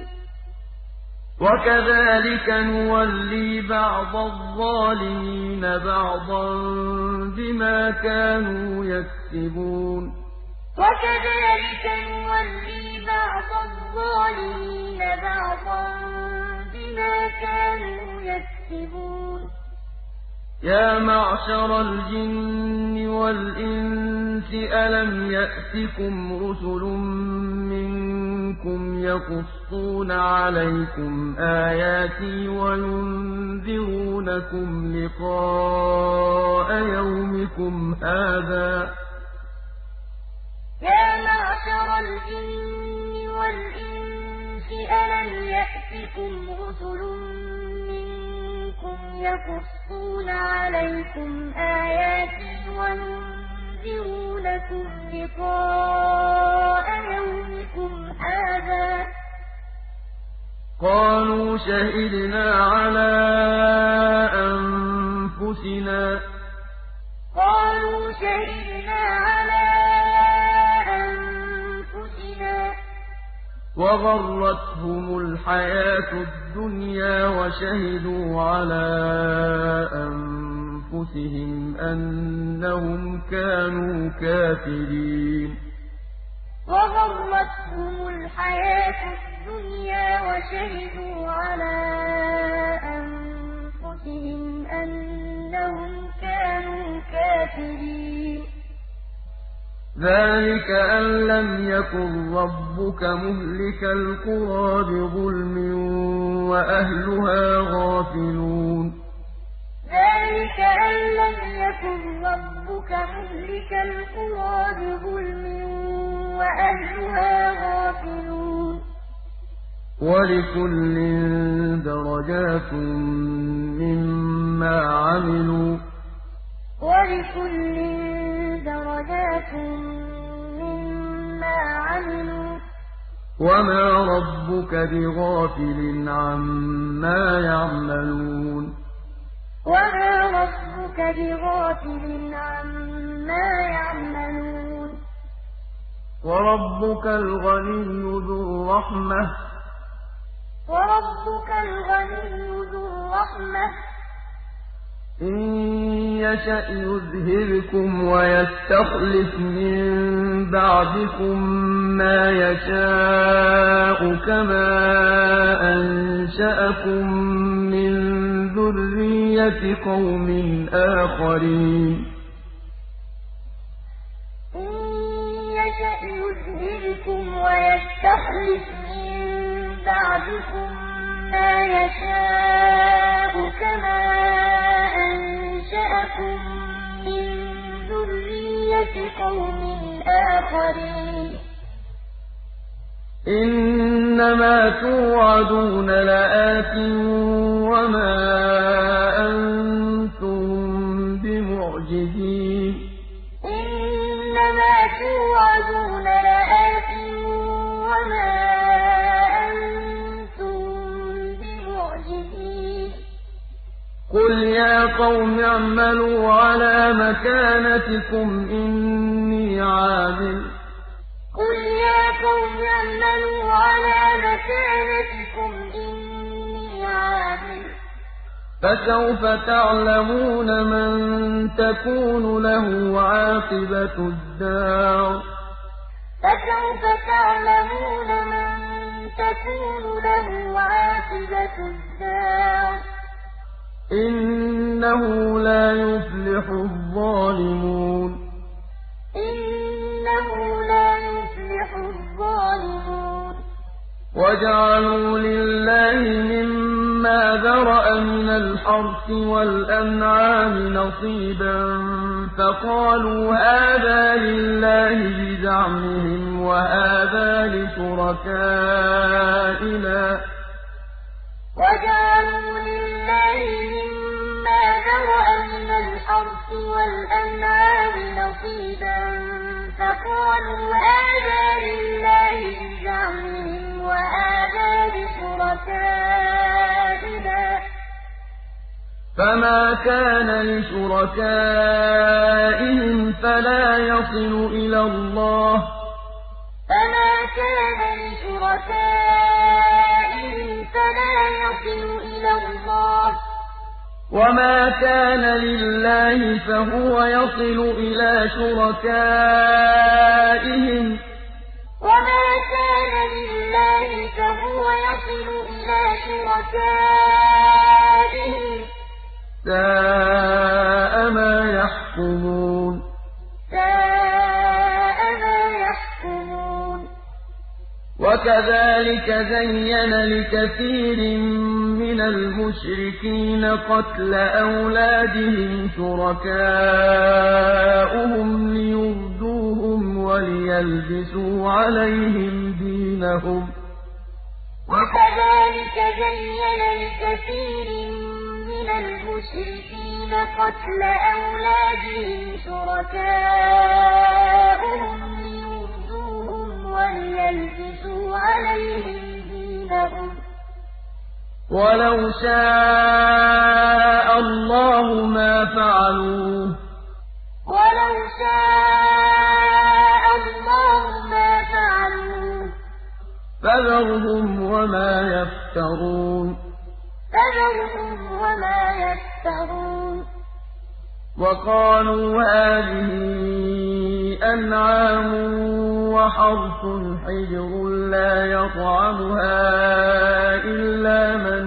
وكذلك نولي بعض الظالمين بعضا بما كانوا يكسبون وكذلك نولي بعض الظالمين بعضا بما كانوا يكسبون يا معشر الجن والإنس ألم يأتكم رسل منكم يقصون عليكم آياتي وينذرونكم لقاء يومكم هذا يا معشر الجن والإنس ألم يأتكم رسل منكم يقصون عليكم آياتي وينذرونكم لقاء يومكم هذا قالوا شهدنا على أنفسنا قالوا شهدنا على أنفسنا وغرتهم الحياة الدنيا وشهدوا على أنفسهم أنهم كانوا كافرين وغرتهم الحياة الدنيا وشهدوا على أنفسهم أنهم كانوا كافرين ذلك أن لم يكن ربك مهلك القرى بظلم وأهلها غافلون ذلك أن لم يكن ربك مهلك القرى بظلم وأهلها غافلون ولكل درجات مما عملوا ولكل درجات مما عملوا وما ربك بغافل عما يعملون وما ربك بغافل عما يعملون وربك الغني ذو الرحمة وربك الغني ذو الرحمة إن يشأ يذهبكم ويستخلف من بعدكم ما يشاء كما أنشأكم من ذرية قوم آخرين إن يشأ يذهبكم ويستخلف من بعدكم ما يشاء كما أنشأكم من ذرية قوم آخرين إنما توعدون لآت وما أنتم بمعجزين إنما توعدون لآت وما أنتم بمعجزين قل يا قوم اعملوا على مكانتكم إني عامل قل يا قوم اعملوا على مكانتكم إني عامل فسوف تعلمون من تكون له عاقبة الدار فسوف تعلمون من تكون له عاقبة الدار إنه لا يفلح الظالمون إنه لا يفلح الظالمون وجعلوا لله مما مِّمَّا ذَرَأَ مِنَ الْحَرْثِ وَالْأَنْعَامِ نَصِيبًا فَقَالُوا هَٰذَا لِلَّهِ بِزَعْمِهِمْ وَهَٰذَا لِشُرَكَائِنَا ۖ وَجَعَلُوا لِلَّهِ مِمَّا ذَرَأَ مِنَ الْحَرْثِ وَالْأَنْعَامِ نَصِيبًا فَقَالُوا هَٰذَا لِلَّهِ بِزَعْمِهِمْ وَهَٰذَا لِشُرَكَائِنَا ۖ فَمَا كَانَ لِشُرَكَائِهِمْ فَلَا يَصِلُ إِلَى اللَّهِ فَمَا كَانَ لِشُرَكَائِهِمْ فَلَا يَصِلُ إِلَى اللَّهِ ۖ وَمَا كَانَ لِلَّهِ فَهُوَ يَصِلُ إِلَىٰ شُرَكَائِهِمْ ۗ وَمَا كَانَ لِلَّهِ فَهُوَ يَصِلُ إِلَىٰ شُرَكَائِهِمْ ۗ سَاءَ مَا يَحْكُمُونَ سَاءَ مَا يَحْكُمُونَ وَكَذَٰلِكَ زَيَّنَ لِكَثِيرٍ مِّنَ الْمُشْرِكِينَ قَتْلَ أَوْلَادِهِمْ شُرَكَاؤُهُمْ لِيُرْدُوهُمْ وَلِيَلْبِسُوا عَلَيْهِمْ دِينَهُمْ ۖ وَكَذَٰلِكَ زَيَّنَ لِكَثِيرٍ مِّنَ الْمُشْرِكِينَ قَتْلَ أَوْلَادِهِمْ شُرَكَاؤُهُمْ لِيُرْدُوهُمْ وَلِيَلْبِسُوا عَلَيْهِمْ دِينَهُمْ ۖ وَلَوْ شَاءَ اللَّهُ مَا فَعَلُوهُ ۖ وَلَوْ شَاءَ اللَّهُ مَا فَعَلُوهُ ۖ فَذَرْهُمْ وَمَا يَفْتَرُونَ فَذَرْهُمْ وَمَا يَفْتَرُونَ وَقَالُوا هَٰذِهِ أَنْعَامٌ وَحَرْثٌ حِجْرٌ لَّا يَطْعَمُهَا إِلَّا مَن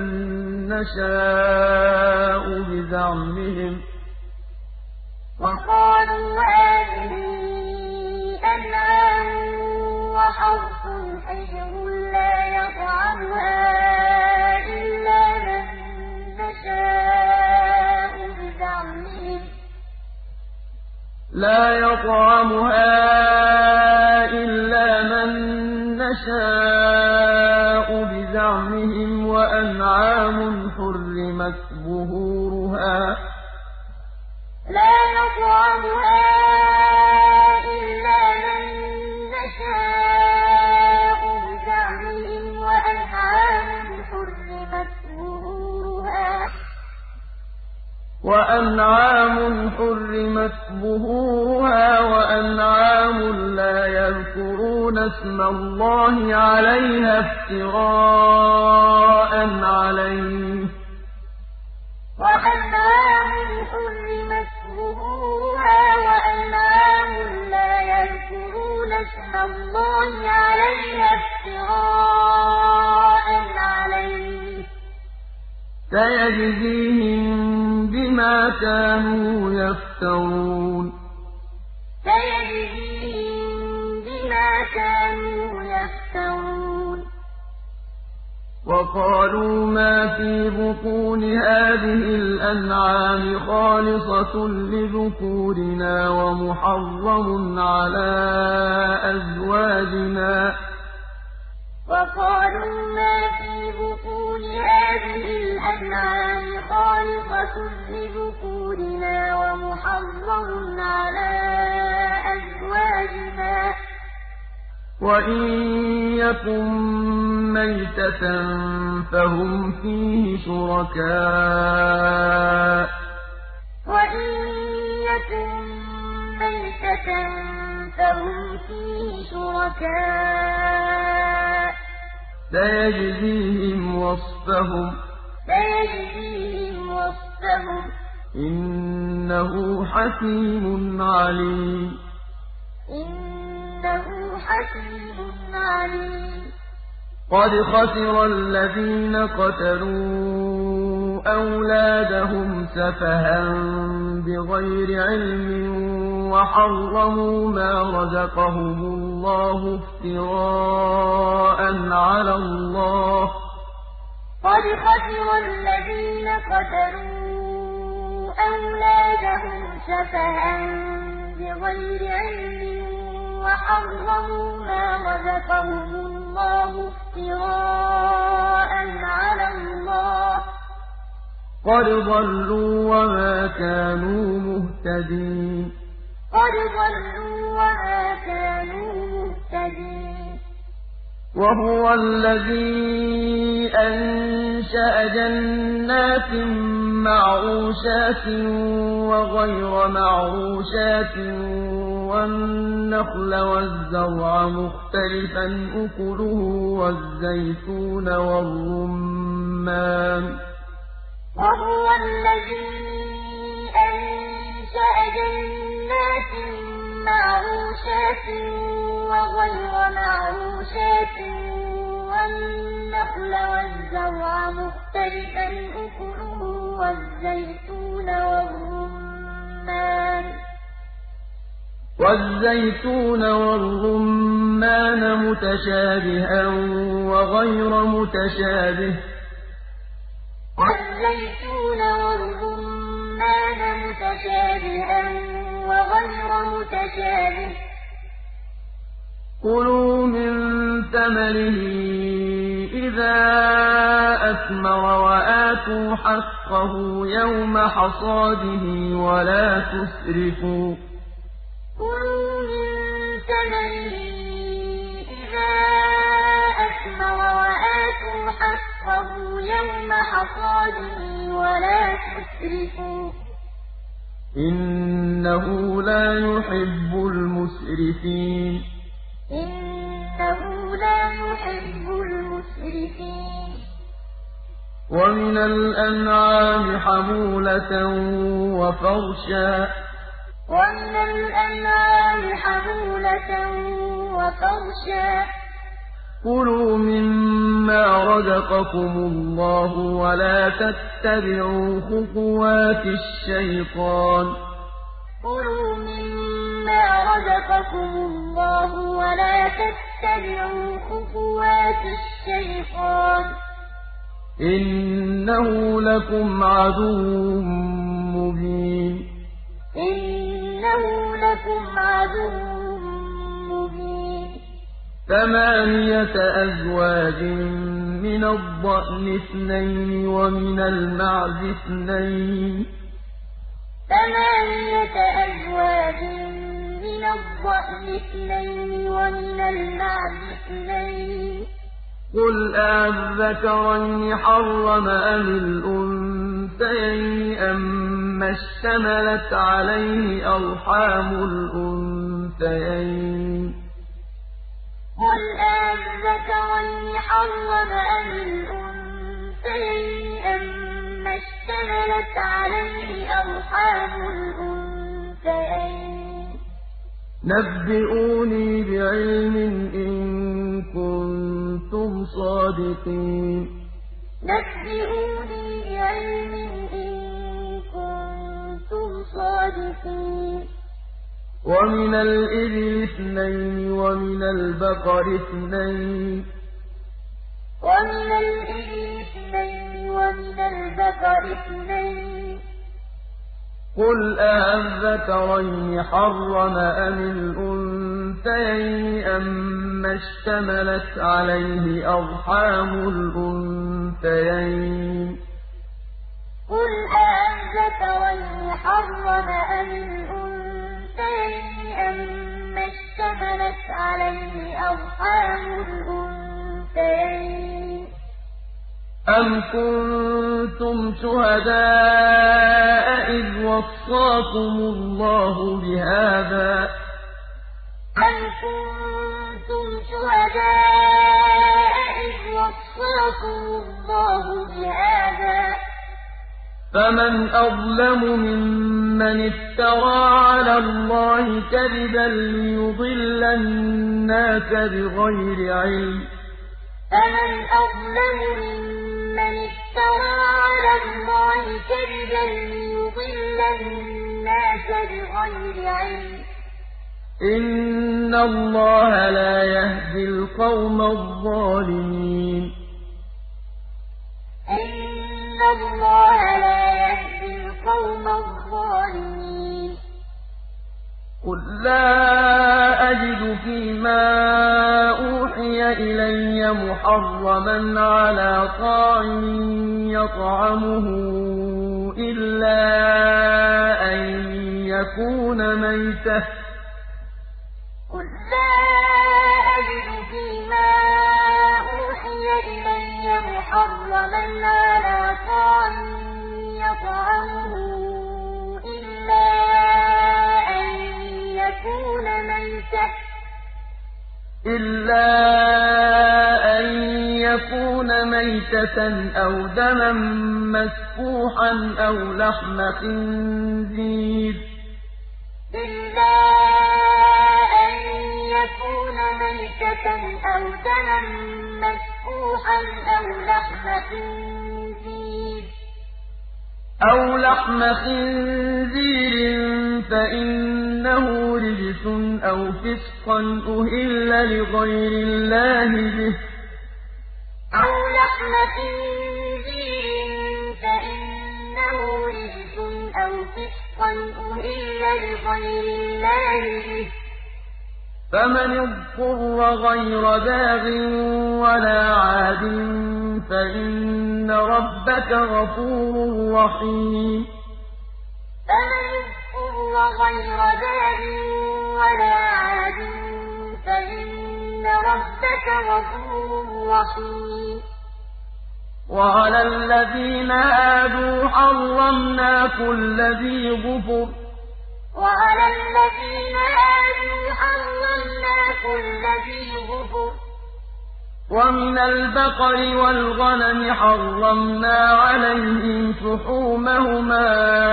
نَّشَاءُ بِزَعْمِهِمْ ۚ وَقَالُوا هَٰذِهِ أَنْعَامٌ وَحَرْثٌ حِجْرٌ لَّا يَطْعَمُهَا إِلَّا مَن نَّشَاءُ بِزَعْمِهِمْ ۚ لَا يطعمها إلا من نشاء بزعمهم وأنعام حرمت ظهورها لا يطعمها إلا من نشاء بزعمهم وأنعام حرمت ظهورها وأنعام حرمت ظهورها وأنعام لا يذكرون اسم الله عليها افتراء عليه وأنعام حرمت ظهورها وأنعام لا يذكرون اسم الله عليها افتراء عليه سيجزيهم بما كانوا يفترون سيجزيهم بما كانوا يفترون وقالوا ما في بطون هذه الأنعام خالصة لذكورنا ومحرم على أزواجنا وقالوا ما في بطون هذه الأنعام خالصة لذكورنا ومحرم على أزواجنا وإن يكن ميتة فهم فيه شركاء وإن يكن ميتة فهم فيه شركاء سيجزيهم وصفهم سيجزيهم وصفهم إنه حكيم عليم إنه حكيم عليم قد خسر الذين قتلوا أولادهم سفها بغير علم وحرموا ما رزقهم الله افتراء على الله قد خسر الذين قتلوا أولادهم سفها بغير علم وحرموا ما رزقهم الله افتراء على الله قد ضلوا وما كانوا مهتدين قد ضلوا وما كانوا مهتدين وهو الذي أنشأ جنات معروشات وغير معروشات والنخل والزرع مختلفا أكله والزيتون والرمان وهو الذي أنشأ جنات معروشات وغير معروشات والنخل والزرع مختلفا أكله والزيتون والرمان والزيتون والرمان متشابها وغير متشابه والزيتون والرمان متشابها وغير متشابه كلوا من ثمره إذا أثمر وآتوا حقه يوم حصاده ولا تسرفوا كلوا من ثمره إذا أثمر وآتوا حقه يوم حصاده ولا تسرفوا إنه لا يحب المسرفين إنه لا يحب المسرفين ومن الأنعام حمولة وفرشا ومن الأنعام حمولة وفرشا كلوا مما رزقكم الله ولا تتبعوا خطوات الشيطان كلوا مما رزقكم الله ولا تتبعوا خطوات الشيطان إنه لكم عدو مبين إنه لكم عدو مبين ثمانية أزواج من الضأن اثنين ومن المعز اثنين ثمانية أزواج من الضأن اثنين ومن المعز اثنين قل أَذَكَرَيْنِ حَرَّمَ أَمِ الْأُنثَيَيْنِ أَمَّا اشْتَمَلَتْ عَلَيْهِ أَرْحَامُ الْأُنثَيَيْنِ قل أَذَكَرَيْنِ حَرَّمَ أَمِ الْأُنثَيَيْنِ أَمَّا اشْتَمَلَتْ عَلَيْهِ أَرْحَامُ الْأُنثَيَيْنِ نَبِّئُونِي بِعِلْمٍ إِن كُنتُمْ صَادِقِينَ نَبِّئُونِي بِعِلْمٍ إِن كُنتُمْ صَادِقِينَ وَمِنَ الْإِبِلِ اثْنَيْنِ وَمِنَ الْبَقَرِ اثْنَيْنِ وَمِنَ الْإِبِلِ اثْنَيْنِ وَمِنَ الْبَقَرِ اثْنَيْنِ قُلْ أَذَكَرَيْنِ حَرَّمَ أَمِ الْأُنثَيَيْنِ أَمَّا اشْتَمَلَتْ عَلَيْهِ أَرْحَامُ الْأُنثَيَيْنِ قُلْ أَذَكَرَيْنِ حَرَّمَ أَمِ الْأُنثَيَيْنِ أَمَّا اشْتَمَلَتْ عَلَيْهِ أَرْحَامُ الْأُنثَيَيْنِ أَمْ كُنتُمْ شُهَدَاءَ إِذْ وَصَّاكُمُ اللَّهُ بِهَٰذَا أَمْ كُنتُمْ شُهَدَاءَ إِذْ وَصَّاكُمُ اللَّهُ بِهَٰذَا فَمَنْ أَظْلَمُ مِمَّنِ افْتَرَىٰ عَلَى اللَّهِ كَذِبًا لِّيُضِلَّ النَّاسَ بِغَيْرِ عِلْمٍ فَمَنْ أَظْلَمُ مِمَّنِ افْتَرَىٰ عَلَى اللَّهِ كَذِبًا لِّيُضِلَّ النَّاسَ بِغَيْرِ عِلْمٍ إِنَّ اللَّهَ لَا يَهْدِي الْقَوْمَ الظَّالِمِينَ اللَّهَ لَا يَهْدِي الْقَوْمَ الظَّالِمِينَ قُل لَّا أَجِدُ فِيمَا أُوحِيَ إِلَيَّ مُحَرَّمًا عَلَىٰ طَاعِمٍ يَطْعَمُهُ إِلَّا أَن يَكُونَ مَيْتَةً مُّحَرَّمًا عَلَىٰ طَاعِمٍ يَطْعَمُهُ إِلَّا أَن يَكُونَ مَيْتَةً إِلَّا أَن يَكُونَ مَيْتَةً أَوْ دَمًا مَّسْفُوحًا أَوْ لَحْمَ خِنزِيرٍ إِلَّا أَن يَكُونَ مَيْتَةً أَوْ دَمًا مَّسْفُوحًا أَوْ لَحْمَ خِنزِيرٍ أَوْ لَحْمَ خِنزِيرٍ فَإِنَّهُ رِجْسٌ أَوْ فِسْقًا أُهِلَّ لِغَيْرِ اللَّهِ بِهِ ۚ أَوْ لَحْمَ خِنزِيرٍ فَإِنَّهُ رِجْسٌ أَوْ فِسْقًا أُهِلَّ لِغَيْرِ اللَّهِ بِهِ ۚ فَمَنِ اضْطُرَّ غَيْرَ بَاغٍ وَلَا عَادٍ فَإِنَّ رَبَّكَ غَفُورٌ رَّحِيمٌ فَمَنِ اضْطُرَّ غَيْرَ بَاغٍ وَلَا عَادٍ فَإِنَّ رَبَّكَ غَفُورٌ رَّحِيمٌ وَعَلَى الَّذِينَ هَادُوا حَرَّمْنَا كُلَّ ذِي ظُفُرٍ ۖ وَعَلَى الَّذِينَ هَادُوا حَرَّمْنَا كُلَّ ذِي ظُفُرٍ ۖ وَمِنَ الْبَقَرِ وَالْغَنَمِ حَرَّمْنَا عَلَيْهِمْ شُحُومَهُمَا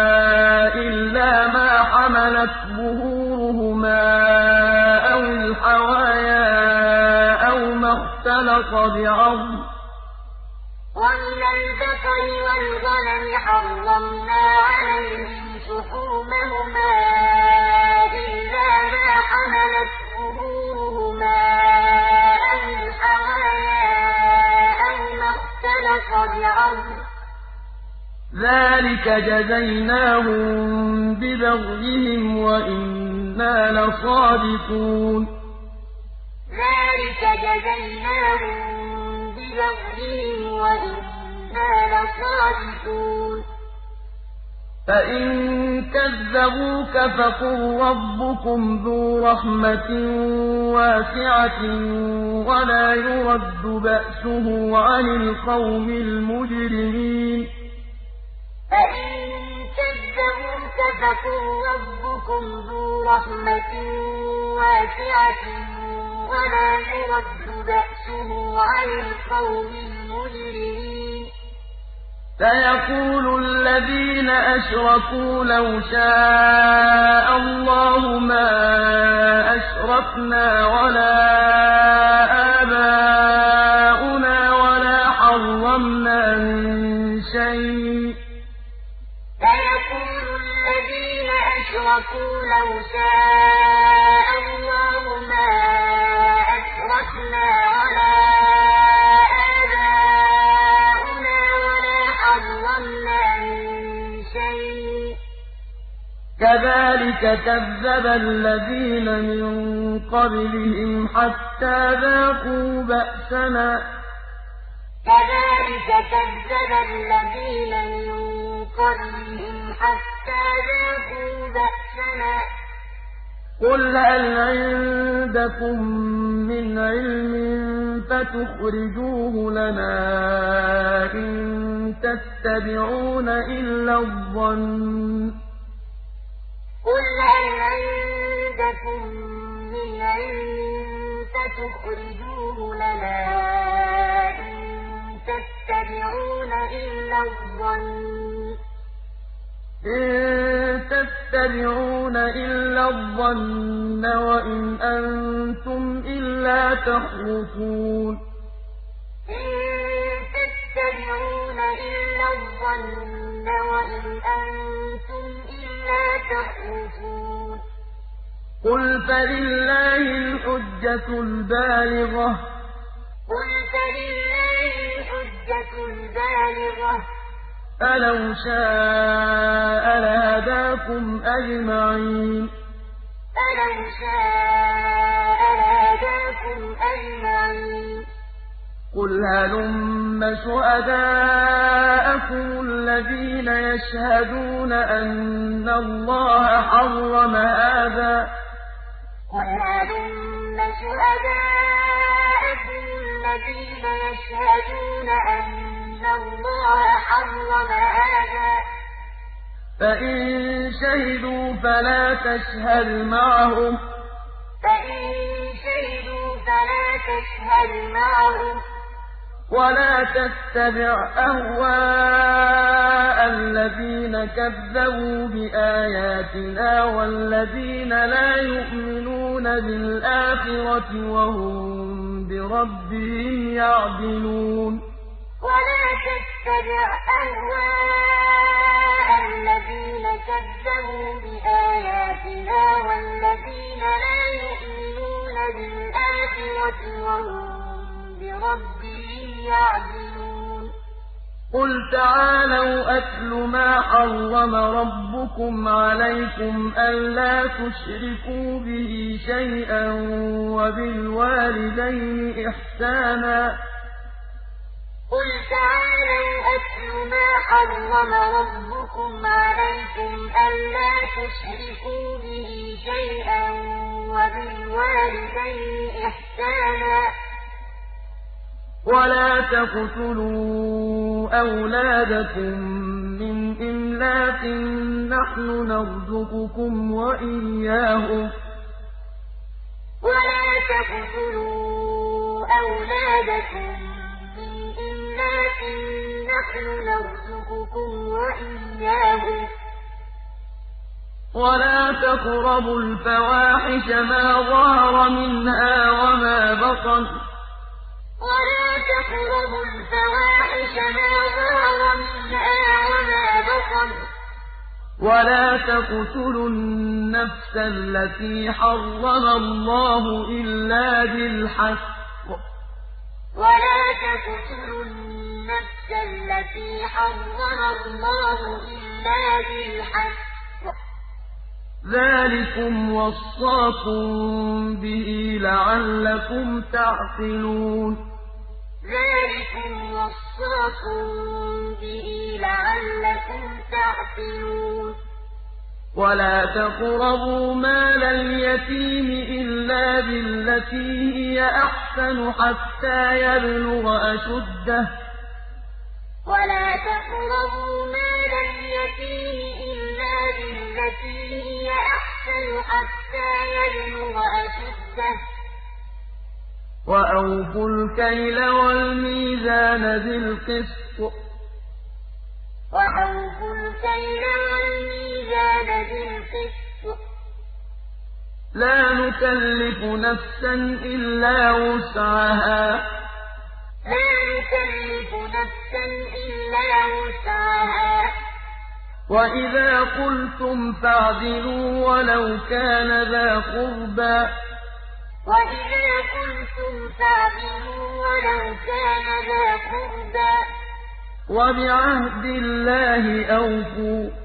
إِلَّا مَا حَمَلَتْ ظُهُورُهُمَا أَوِ الْحَوَايَا أَوْ مَا اخْتَلَطَ بِعَظْمٍ ۚ وَمِنَ الْبَقَرِ وَالْغَنَمِ حَرَّمْنَا عَلَيْهِمْ شُحُومَهُمَا إِلَّا مَا حَمَلَتْ ظُهُورُهُمَا أَوِ الْحَوَايَا أَوْ مَا اخْتَلَطَ بِعَظْمٍ ۚ ذَٰلِكَ جَزَيْنَاهُم بِبَغْيِهِمْ وَإِنَّا لَصَادِقُونَ ذَٰلِكَ جَزَيْنَاهُم بِبَغْيِهِمْ وَإِنَّا لَصَادِقُونَ فَإِن كَذَّبُوكَ فَقُل رَّبُّكُمْ ذُو رَحْمَةٍ وَاسِعَةٍ وَلَا يُرَدُّ بَأْسُهُ عَنِ الْقَوْمِ الْمُجْرِمِينَ فَإِن كَذَّبُوكَ فَقُل رَّبُّكُمْ ذُو رَحْمَةٍ وَاسِعَةٍ وَلَا يُرَدُّ بَأْسُهُ عَنِ الْقَوْمِ الْمُجْرِمِينَ سَيَقُولُ الَّذِينَ أَشْرَكُوا لَوْ شَاءَ اللَّهُ مَا أَشْرَكْنَا وَلَا آبَاؤُنَا وَلَا حَرَّمْنَا مِن شَيْءٍ ۚ سَيَقُولُ الَّذِينَ أَشْرَكُوا لَوْ شَاءَ اللَّهُ مَا أَشْرَكْنَا وَلَا آبَاؤُنَا وَلَا حَرَّمْنَا مِن شَيْءٍ ۚ كَذَٰلِكَ كَذَّبَ الَّذِينَ مِن قَبْلِهِمْ حَتَّىٰ ذَاقُوا بَأْسَنَا ۗ كَذَٰلِكَ كَذَّبَ الَّذِينَ مِن قَبْلِهِمْ حَتَّىٰ ذَاقُوا بَأْسَنَا ۗ قُلْ هَلْ عِندَكُم مِّنْ عِلْمٍ فَتُخْرِجُوهُ لَنَا ۖ إِن تَتَّبِعُونَ إِلَّا الظَّنَّ ۖ قُلْ هَلْ عِندَكُم مِّنْ عِلْمٍ فَتُخْرِجُوهُ لَنَا ۖ إِن تَتَّبِعُونَ إِلَّا الظَّنَّ ۖ إِن تَتَّبِعُونَ إِلَّا الظَّنَّ وَإِنْ أَنتُمْ إِلَّا تَخْرُصُونَ إِن تَتَّبِعُونَ إِلَّا الظَّنَّ وَإِنْ أَنتُمْ إِلَّا تَخْرُصُونَ قُلْ فَلِلَّهِ الْحُجَّةُ الْبَالِغَةُ ۖ قُلْ فَلِلَّهِ الْحُجَّةُ الْبَالِغَةُ ۖ أَلَوْ شَاءَ لَهَدَاكُمْ أَجْمَعِينَ أَلَوْ شَاءَ لَهَدَاكُمْ أَجْمَعِينَ قُلْ هَلُمَّ شُهَدَاءَكُمُ الَّذِينَ يَشْهَدُونَ أَنَّ اللَّهَ حَرَّمَ هَٰذَا قُلْ هَلُمَّ شُهَدَاءَكُمُ الَّذِينَ يَشْهَدُونَ أَنَّ اللَّهَ حَرَّمَ هَٰذَا ۖ فَإِن شَهِدُوا فَلَا تَشْهَدْ مَعَهُمْ وَلَا تَتَّبِعْ أَهْوَاءَ الَّذِينَ كَذَّبُوا بِآيَاتِنَا وَالَّذِينَ لَا يُؤْمِنُونَ بِالْآخِرَةِ وَهُم بِرَبِّهِمْ يَعْدِلُونَ وَلَا تَتَّبِعْ أَهْوَاءَ الَّذِينَ كَذَّبُوا بِآيَاتِنَا وَالَّذِينَ لَا يُؤْمِنُونَ بِالْآخِرَةِ وَهُم بِرَبِّهِمْ يَعْدِلُونَ قُلْ تَعَالَوْا أَتْلُ مَا حَرَّمَ رَبُّكُمْ عَلَيْكُمْ أَلَّا تُشْرِكُوا بِهِ شَيْئًا وَبِالْوَالِدَيْنِ إِحْسَانًا قُلْ تَعَالَوْا أَتْلُ مَا حَرَّمَ رَبُّكُمْ عَلَيْكُمْ أَلَّا تُشْرِكُوا بِهِ شَيْئًا وَبِالْوَالِدَيْنِ إِحْسَانًا وَلَا تَقْتُلُوا أَوْلَادَكُم مِّنْ إِمْلَاقٍ نَّحْنُ نَرْزُقُكُمْ وَإِيَّاهُمْ ۖ وَلَا تَقْتُلُوا أَوْلَادَكُم مِّنْ إِمْلَاقٍ نَّحْنُ نَرْزُقُكُمْ وَإِيَّاهُمْ ۖ وَلَا تَقْرَبُوا الْفَوَاحِشَ مَا ظَهَرَ مِنْهَا وَمَا بَطَنَ وَلَا تَقْرَبُوا الْفَوَاحِشَ مَا ظَهَرَ مِنْهَا وَمَا بَطَنَ وَلَا تَقْتُلُوا النَّفْسَ الَّتِي حَرَّمَ اللَّهُ إِلَّا بِالْحَقِّ ۗ وَلَا تَقْتُلُوا النَّفْسَ الَّتِي حَرَّمَ اللَّهُ إِلَّا بِالْحَقِّ ۗ ذَٰلِكُمْ وَصَّاكُم بِهِ لَعَلَّكُمْ تَعْقِلُونَ ذَٰلِكُمْ وَصَّاكُم بِهِ لَعَلَّكُمْ تَعْقِلُونَ وَلَا تَقْرَبُوا مَالَ الْيَتِيمِ إِلَّا بِالَّتِي هِيَ أَحْسَنُ حَتَّىٰ يَبْلُغَ أَشُدَّهُ ۖ وَلَا تَقْرَبُوا مَالَ الْيَتِيمِ إِلَّا بِالَّتِي هِيَ أَحْسَنُ حَتَّىٰ يَبْلُغَ أَشُدَّهُ ۖ وَأَوْفُوا الْكَيْلَ وَالْمِيزَانَ بِالْقِسْطِ ۖ وَأَوْفُوا الْكَيْلَ وَالْمِيزَانَ بِالْقِسْطِ ۖ لَا نُكَلِّفُ نَفْسًا إِلَّا وُسْعَهَا ۖ وَإِذَا قُلْتُمْ فَاعْدِلُوا وَلَوْ كَانَ ذَا قُرْبَىٰ ۖ وَبِعَهْدِ اللَّهِ أَوْفُوا ۚ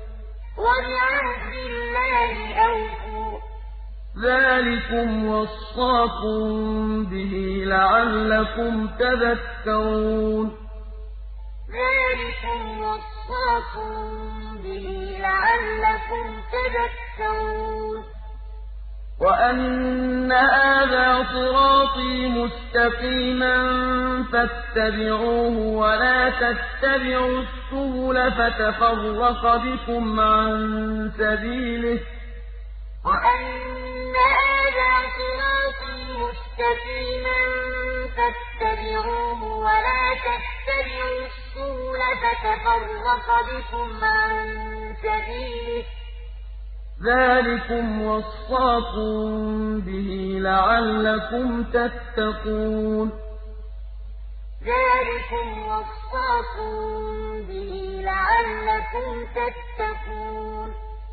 ذَٰلِكُمْ وَصَّاكُم بِهِ لَعَلَّكُمْ تَذَكَّرُونَ ذَٰلِكُمْ وَصَّاكُم بِهِ لَعَلَّكُمْ تَذَكَّرُونَ وَأَنَّ هَٰذَا صِرَاطِي مُسْتَقِيمًا فَاتَّبِعُوهُ وَلَا تَتَّبِعُوا السُّبُلَ فَتَفَرَّقَ بِكُمْ عَن سَبِيلِهِ ۚ وَأَنَّ هَٰذَا صِرَاطِي مُسْتَقِيمًا فَاتَّبِعُوهُ وَلَا تَتَّبِعُوا السُّبُلَ فَتَفَرَّقَ بِكُمْ عَن سَبِيلِهِ ۚ ذَٰلِكُمْ وَصَّاكُم بِهِ لَعَلَّكُمْ تَتَّقُونَ ذَٰلِكُمْ وَصَّاكُم بِهِ لَعَلَّكُمْ تَتَّقُونَ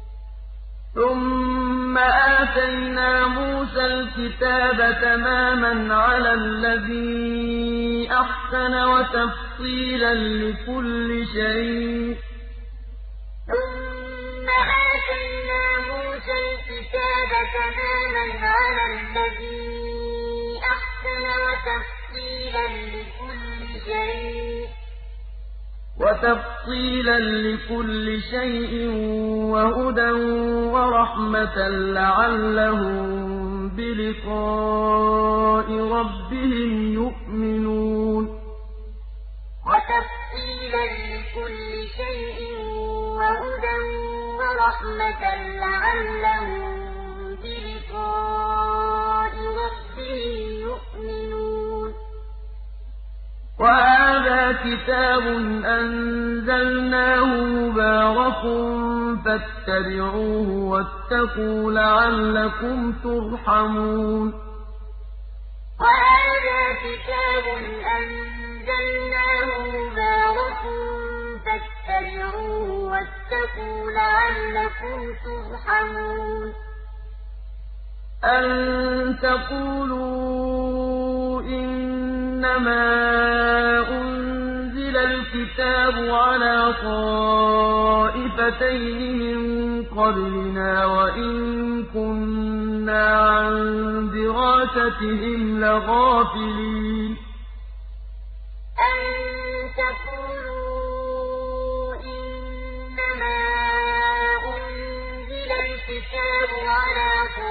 ثُمَّ آتَيْنَا مُوسَى الْكِتَابَ تَمَامًا عَلَى الَّذِي أَحْسَنَ وَتَفْصِيلًا لِّكُلِّ شَيْءٍ تماما على الذي أحسن وتفصيلا لكل شيء وتفصيلا لكل شيء وهدى ورحمة لعلهم بلقاء ربهم يؤمنون وتفصيلا لكل شيء وهدى ورحمة لعلهم بلقاء ربهم يؤمنون وهذا كتاب أنزلناه مبارك فاتبعوه واتقوا لعلكم ترحمون وهذا كتاب أنزلناه مبارك فاتبعوه واتقوا لعلكم ترحمون أن تقولوا إنما أنزل الكتاب على طائفتين من قبلنا وإن كنا عن دراستهم لغافلين أن تقولوا إنما أنزل الكتاب على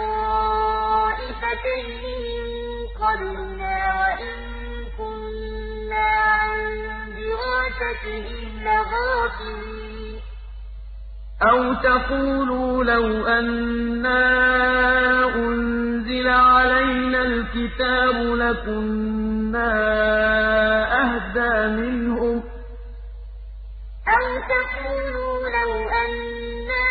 طائفتين من قبلنا وإن كنا عن دراستهم لغافلين أو تقولوا لو أنا أنزل علينا الكتاب لكنا أهدى منهم أو تقولوا لو أنا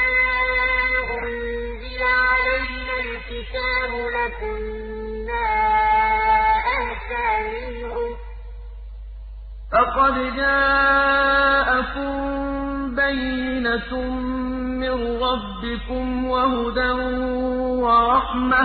أنزل علينا الكتاب لكنا أهدى منهم فقد جاءكم بينة من ربكم وهدى ورحمة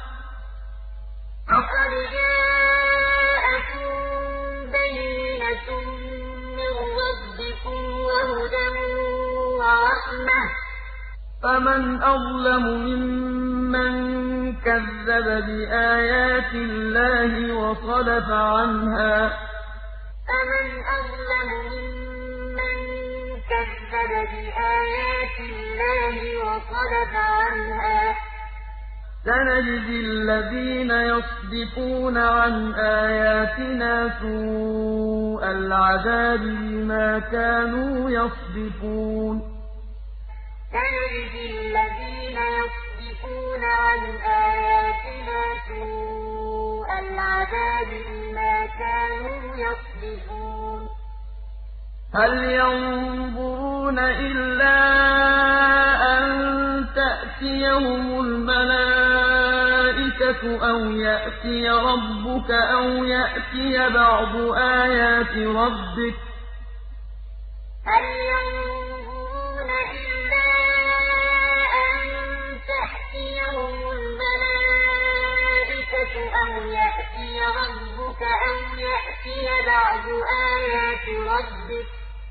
فقد جاءكم بينة من ربكم وهدى ورحمة فمن أظلم ممن كذب بآيات الله وصدف عنها فمن أظلم ممن كذب بآيات الله وصدف عنها سنجزي الذين يصدفون عن آياتنا سوء العذاب بما كانوا يصدفون سنجزي الذين يصدفون عن آياتنا سوء العذاب بما كانوا يصدفون هل ينظرون إلا أن تأتيهم الملائكة أو يأتي ربك أو يأتي بعض آيات ربك هل ينظرون إلا أن تأتيهم الملائكة أو يأتي ربك أو يأتي بعض آيات ربك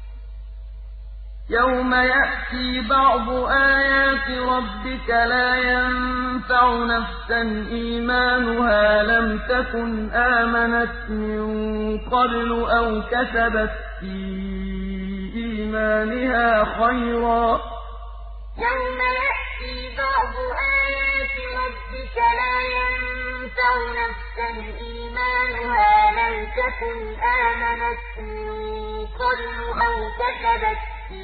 يوم يأتي بعض آيات ربك لا ينفع نفسا إيمانها لم تكن آمنت من قبل أو كسبت في إيمانها خيرا يوم يأتي بعض آيات ربك لا ينفع نفسا إيمانها لم تكن آمنت من قبل أو كسبت في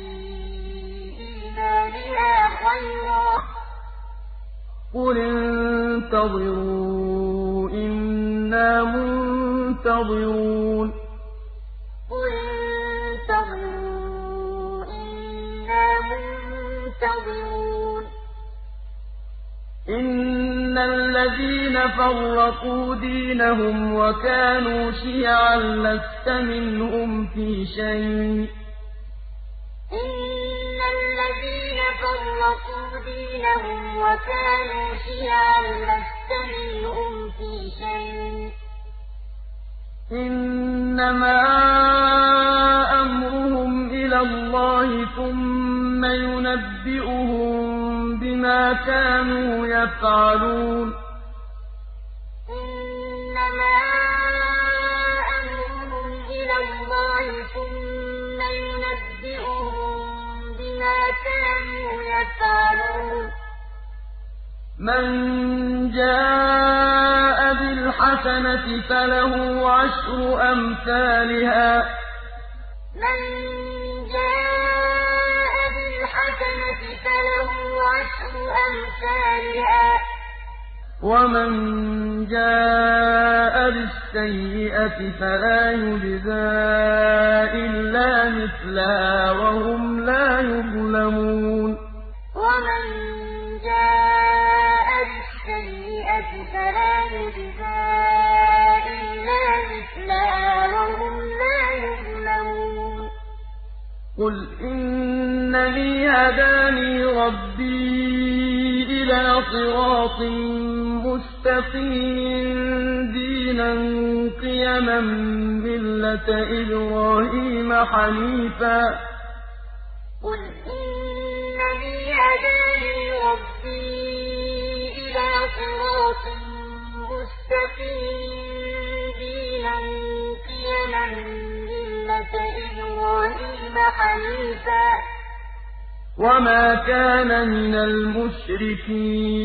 إيمانها خيرا قل انتظروا إنا منتظرون قل انتظروا إنا منتظرون إن الذين فرقوا دينهم وكانوا شيعا لست منهم في شيء إن الذين فرقوا دينهم وكانوا شيعا لست منهم في شيء إِنَّمَا أَمْرُهُمْ إِلَى اللَّهِ ثُمَّ يُنَبِّئُهُم بِمَا كَانُوا يَفْعَلُونَ إِنَّمَا أَمْرُهُمْ إِلَى اللَّهِ ثُمَّ يُنَبِّئُهُم بِمَا كَانُوا يَفْعَلُونَ مَن جَاءَ بِالْحَسَنَةِ فَلَهُ عَشْرُ أَمْثَالِهَا ۖ مَن جَاءَ بِالْحَسَنَةِ فَلَهُ عَشْرُ أَمْثَالِهَا ۖ وَمَن جَاءَ بِالسَّيِّئَةِ فَلَا يُجْزَىٰ إِلَّا مِثْلَهَا وَهُمْ لَا يُظْلَمُونَ وَمَن جَاءَ بِالسَّيِّئَةِ فَلَا يُجْزَىٰ إِلَّا مِثْلَهَا وَهُمْ لَا يُظْلَمُونَ قُلْ إِنَّنِي هَدَانِي رَبِّي إِلَىٰ صِرَاطٍ مُّسْتَقِيمٍ دِينًا قِيَمًا مِّلَّةَ إِبْرَاهِيمَ حَنِيفًا ۖ قُلْ إِنَّنِي هَدَانِي رَبِّي إِلَىٰ صِرَاطٍ مُّسْتَقِيمٍ دِينًا قِيَمًا مِّلَّةَ إِبْرَاهِيمَ حَنِيفًا ۖ وَمَا كَانَ مِنَ الْمُشْرِكِينَ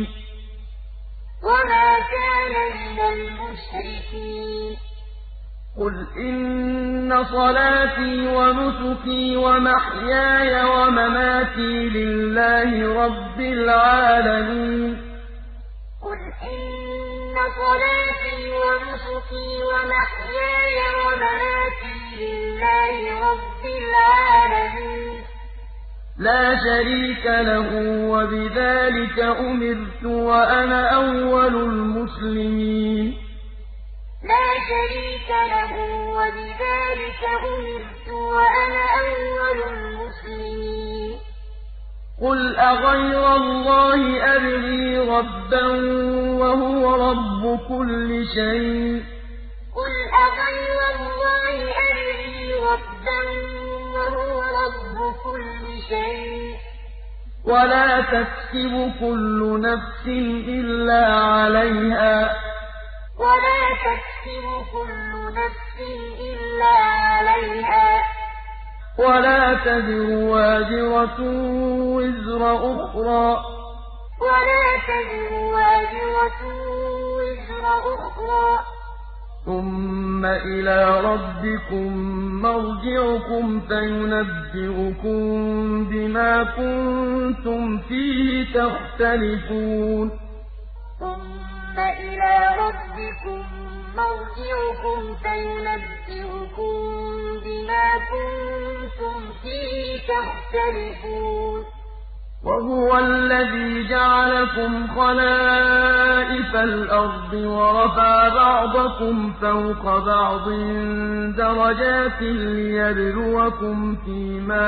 وَمَا كَانَ مِنَ الْمُشْرِكِينَ قُلْ إِنَّ صَلَاتِي وَنُسُكِي وَمَحْيَايَ وَمَمَاتِي لِلَّهِ رَبِّ الْعَالَمِينَ قُلْ إِنَّ صَلَاتِي وَنُسُكِي وَمَحْيَايَ وَمَمَاتِي لِلَّهِ رَبِّ الْعَالَمِينَ لَا شَرِيكَ لَهُ ۖ وَبِذَٰلِكَ أُمِرْتُ وَأَنَا أَوَّلُ الْمُسْلِمِينَ لَا شَرِيكَ لَهُ ۖ وَبِذَٰلِكَ أُمِرْتُ وَأَنَا أَوَّلُ الْمُسْلِمِينَ قُلْ أَغَيْرَ اللَّهِ أَبْغِي رَبًّا وَهُوَ رَبُّ كُلِّ شَيْءٍ ۚ قُلْ أَغَيْرَ اللَّهِ أَبْغِي رَبًّا وَهُوَ رَبُّ كُلِّ شَيْءٍ ۚ وَلَا تَكْسِبُ كُلُّ نَفْسٍ إِلَّا عَلَيْهَا ۚ وَلَا تَكْسِبُ كُلُّ نَفْسٍ إِلَّا عَلَيْهَا ۚ وَلَا تَزِرُ وَازِرَةٌ وِزْرَ أُخْرَىٰ ۚ وَلَا تَزِرُ وَازِرَةٌ وِزْرَ أُخْرَىٰ ۚ ثُمَّ إِلَىٰ رَبِّكُم مَّرْجِعُكُمْ فَيُنَبِّئُكُم بِمَا كُنتُمْ فِيهِ تَخْتَلِفُونَ ثُمَّ إِلَىٰ رَبِّكُم مَّرْجِعُكُمْ فَيُنَبِّئُكُم بِمَا كُنتُمْ فِيهِ تَخْتَلِفُونَ وَهُوَ الَّذِي جَعَلَكُمْ خَلَائِفَ الْأَرْضِ وَرَفَعَ بَعْضَكُمْ فَوْقَ بَعْضٍ دَرَجَاتٍ لِّيَبْلُوَكُمْ فِي مَا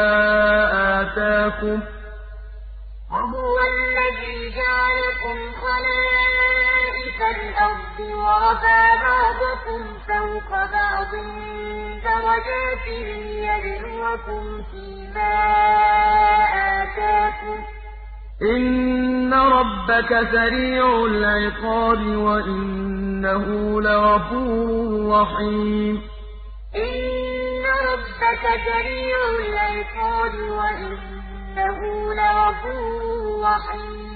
آتَاكُمْ ۗ وَهُوَ الَّذِي جَعَلَكُمْ خَلَائِفَ الْأَرْضِ وَرَفَعَ بَعْضَكُمْ فَوْقَ بَعْضٍ دَرَجَاتٍ لِّيَبْلُوَكُمْ فِي مَا آتَاكُمْ ۗ إِنَّ رَبَّكَ سَرِيعُ الْعِقَابِ وَإِنَّهُ لَغَفُورٌ رَّحِيمٌ إِنَّ رَبَّكَ سَرِيعُ الْعِقَابِ وَإِنَّهُ لَغَفُورٌ رَّحِيمٌ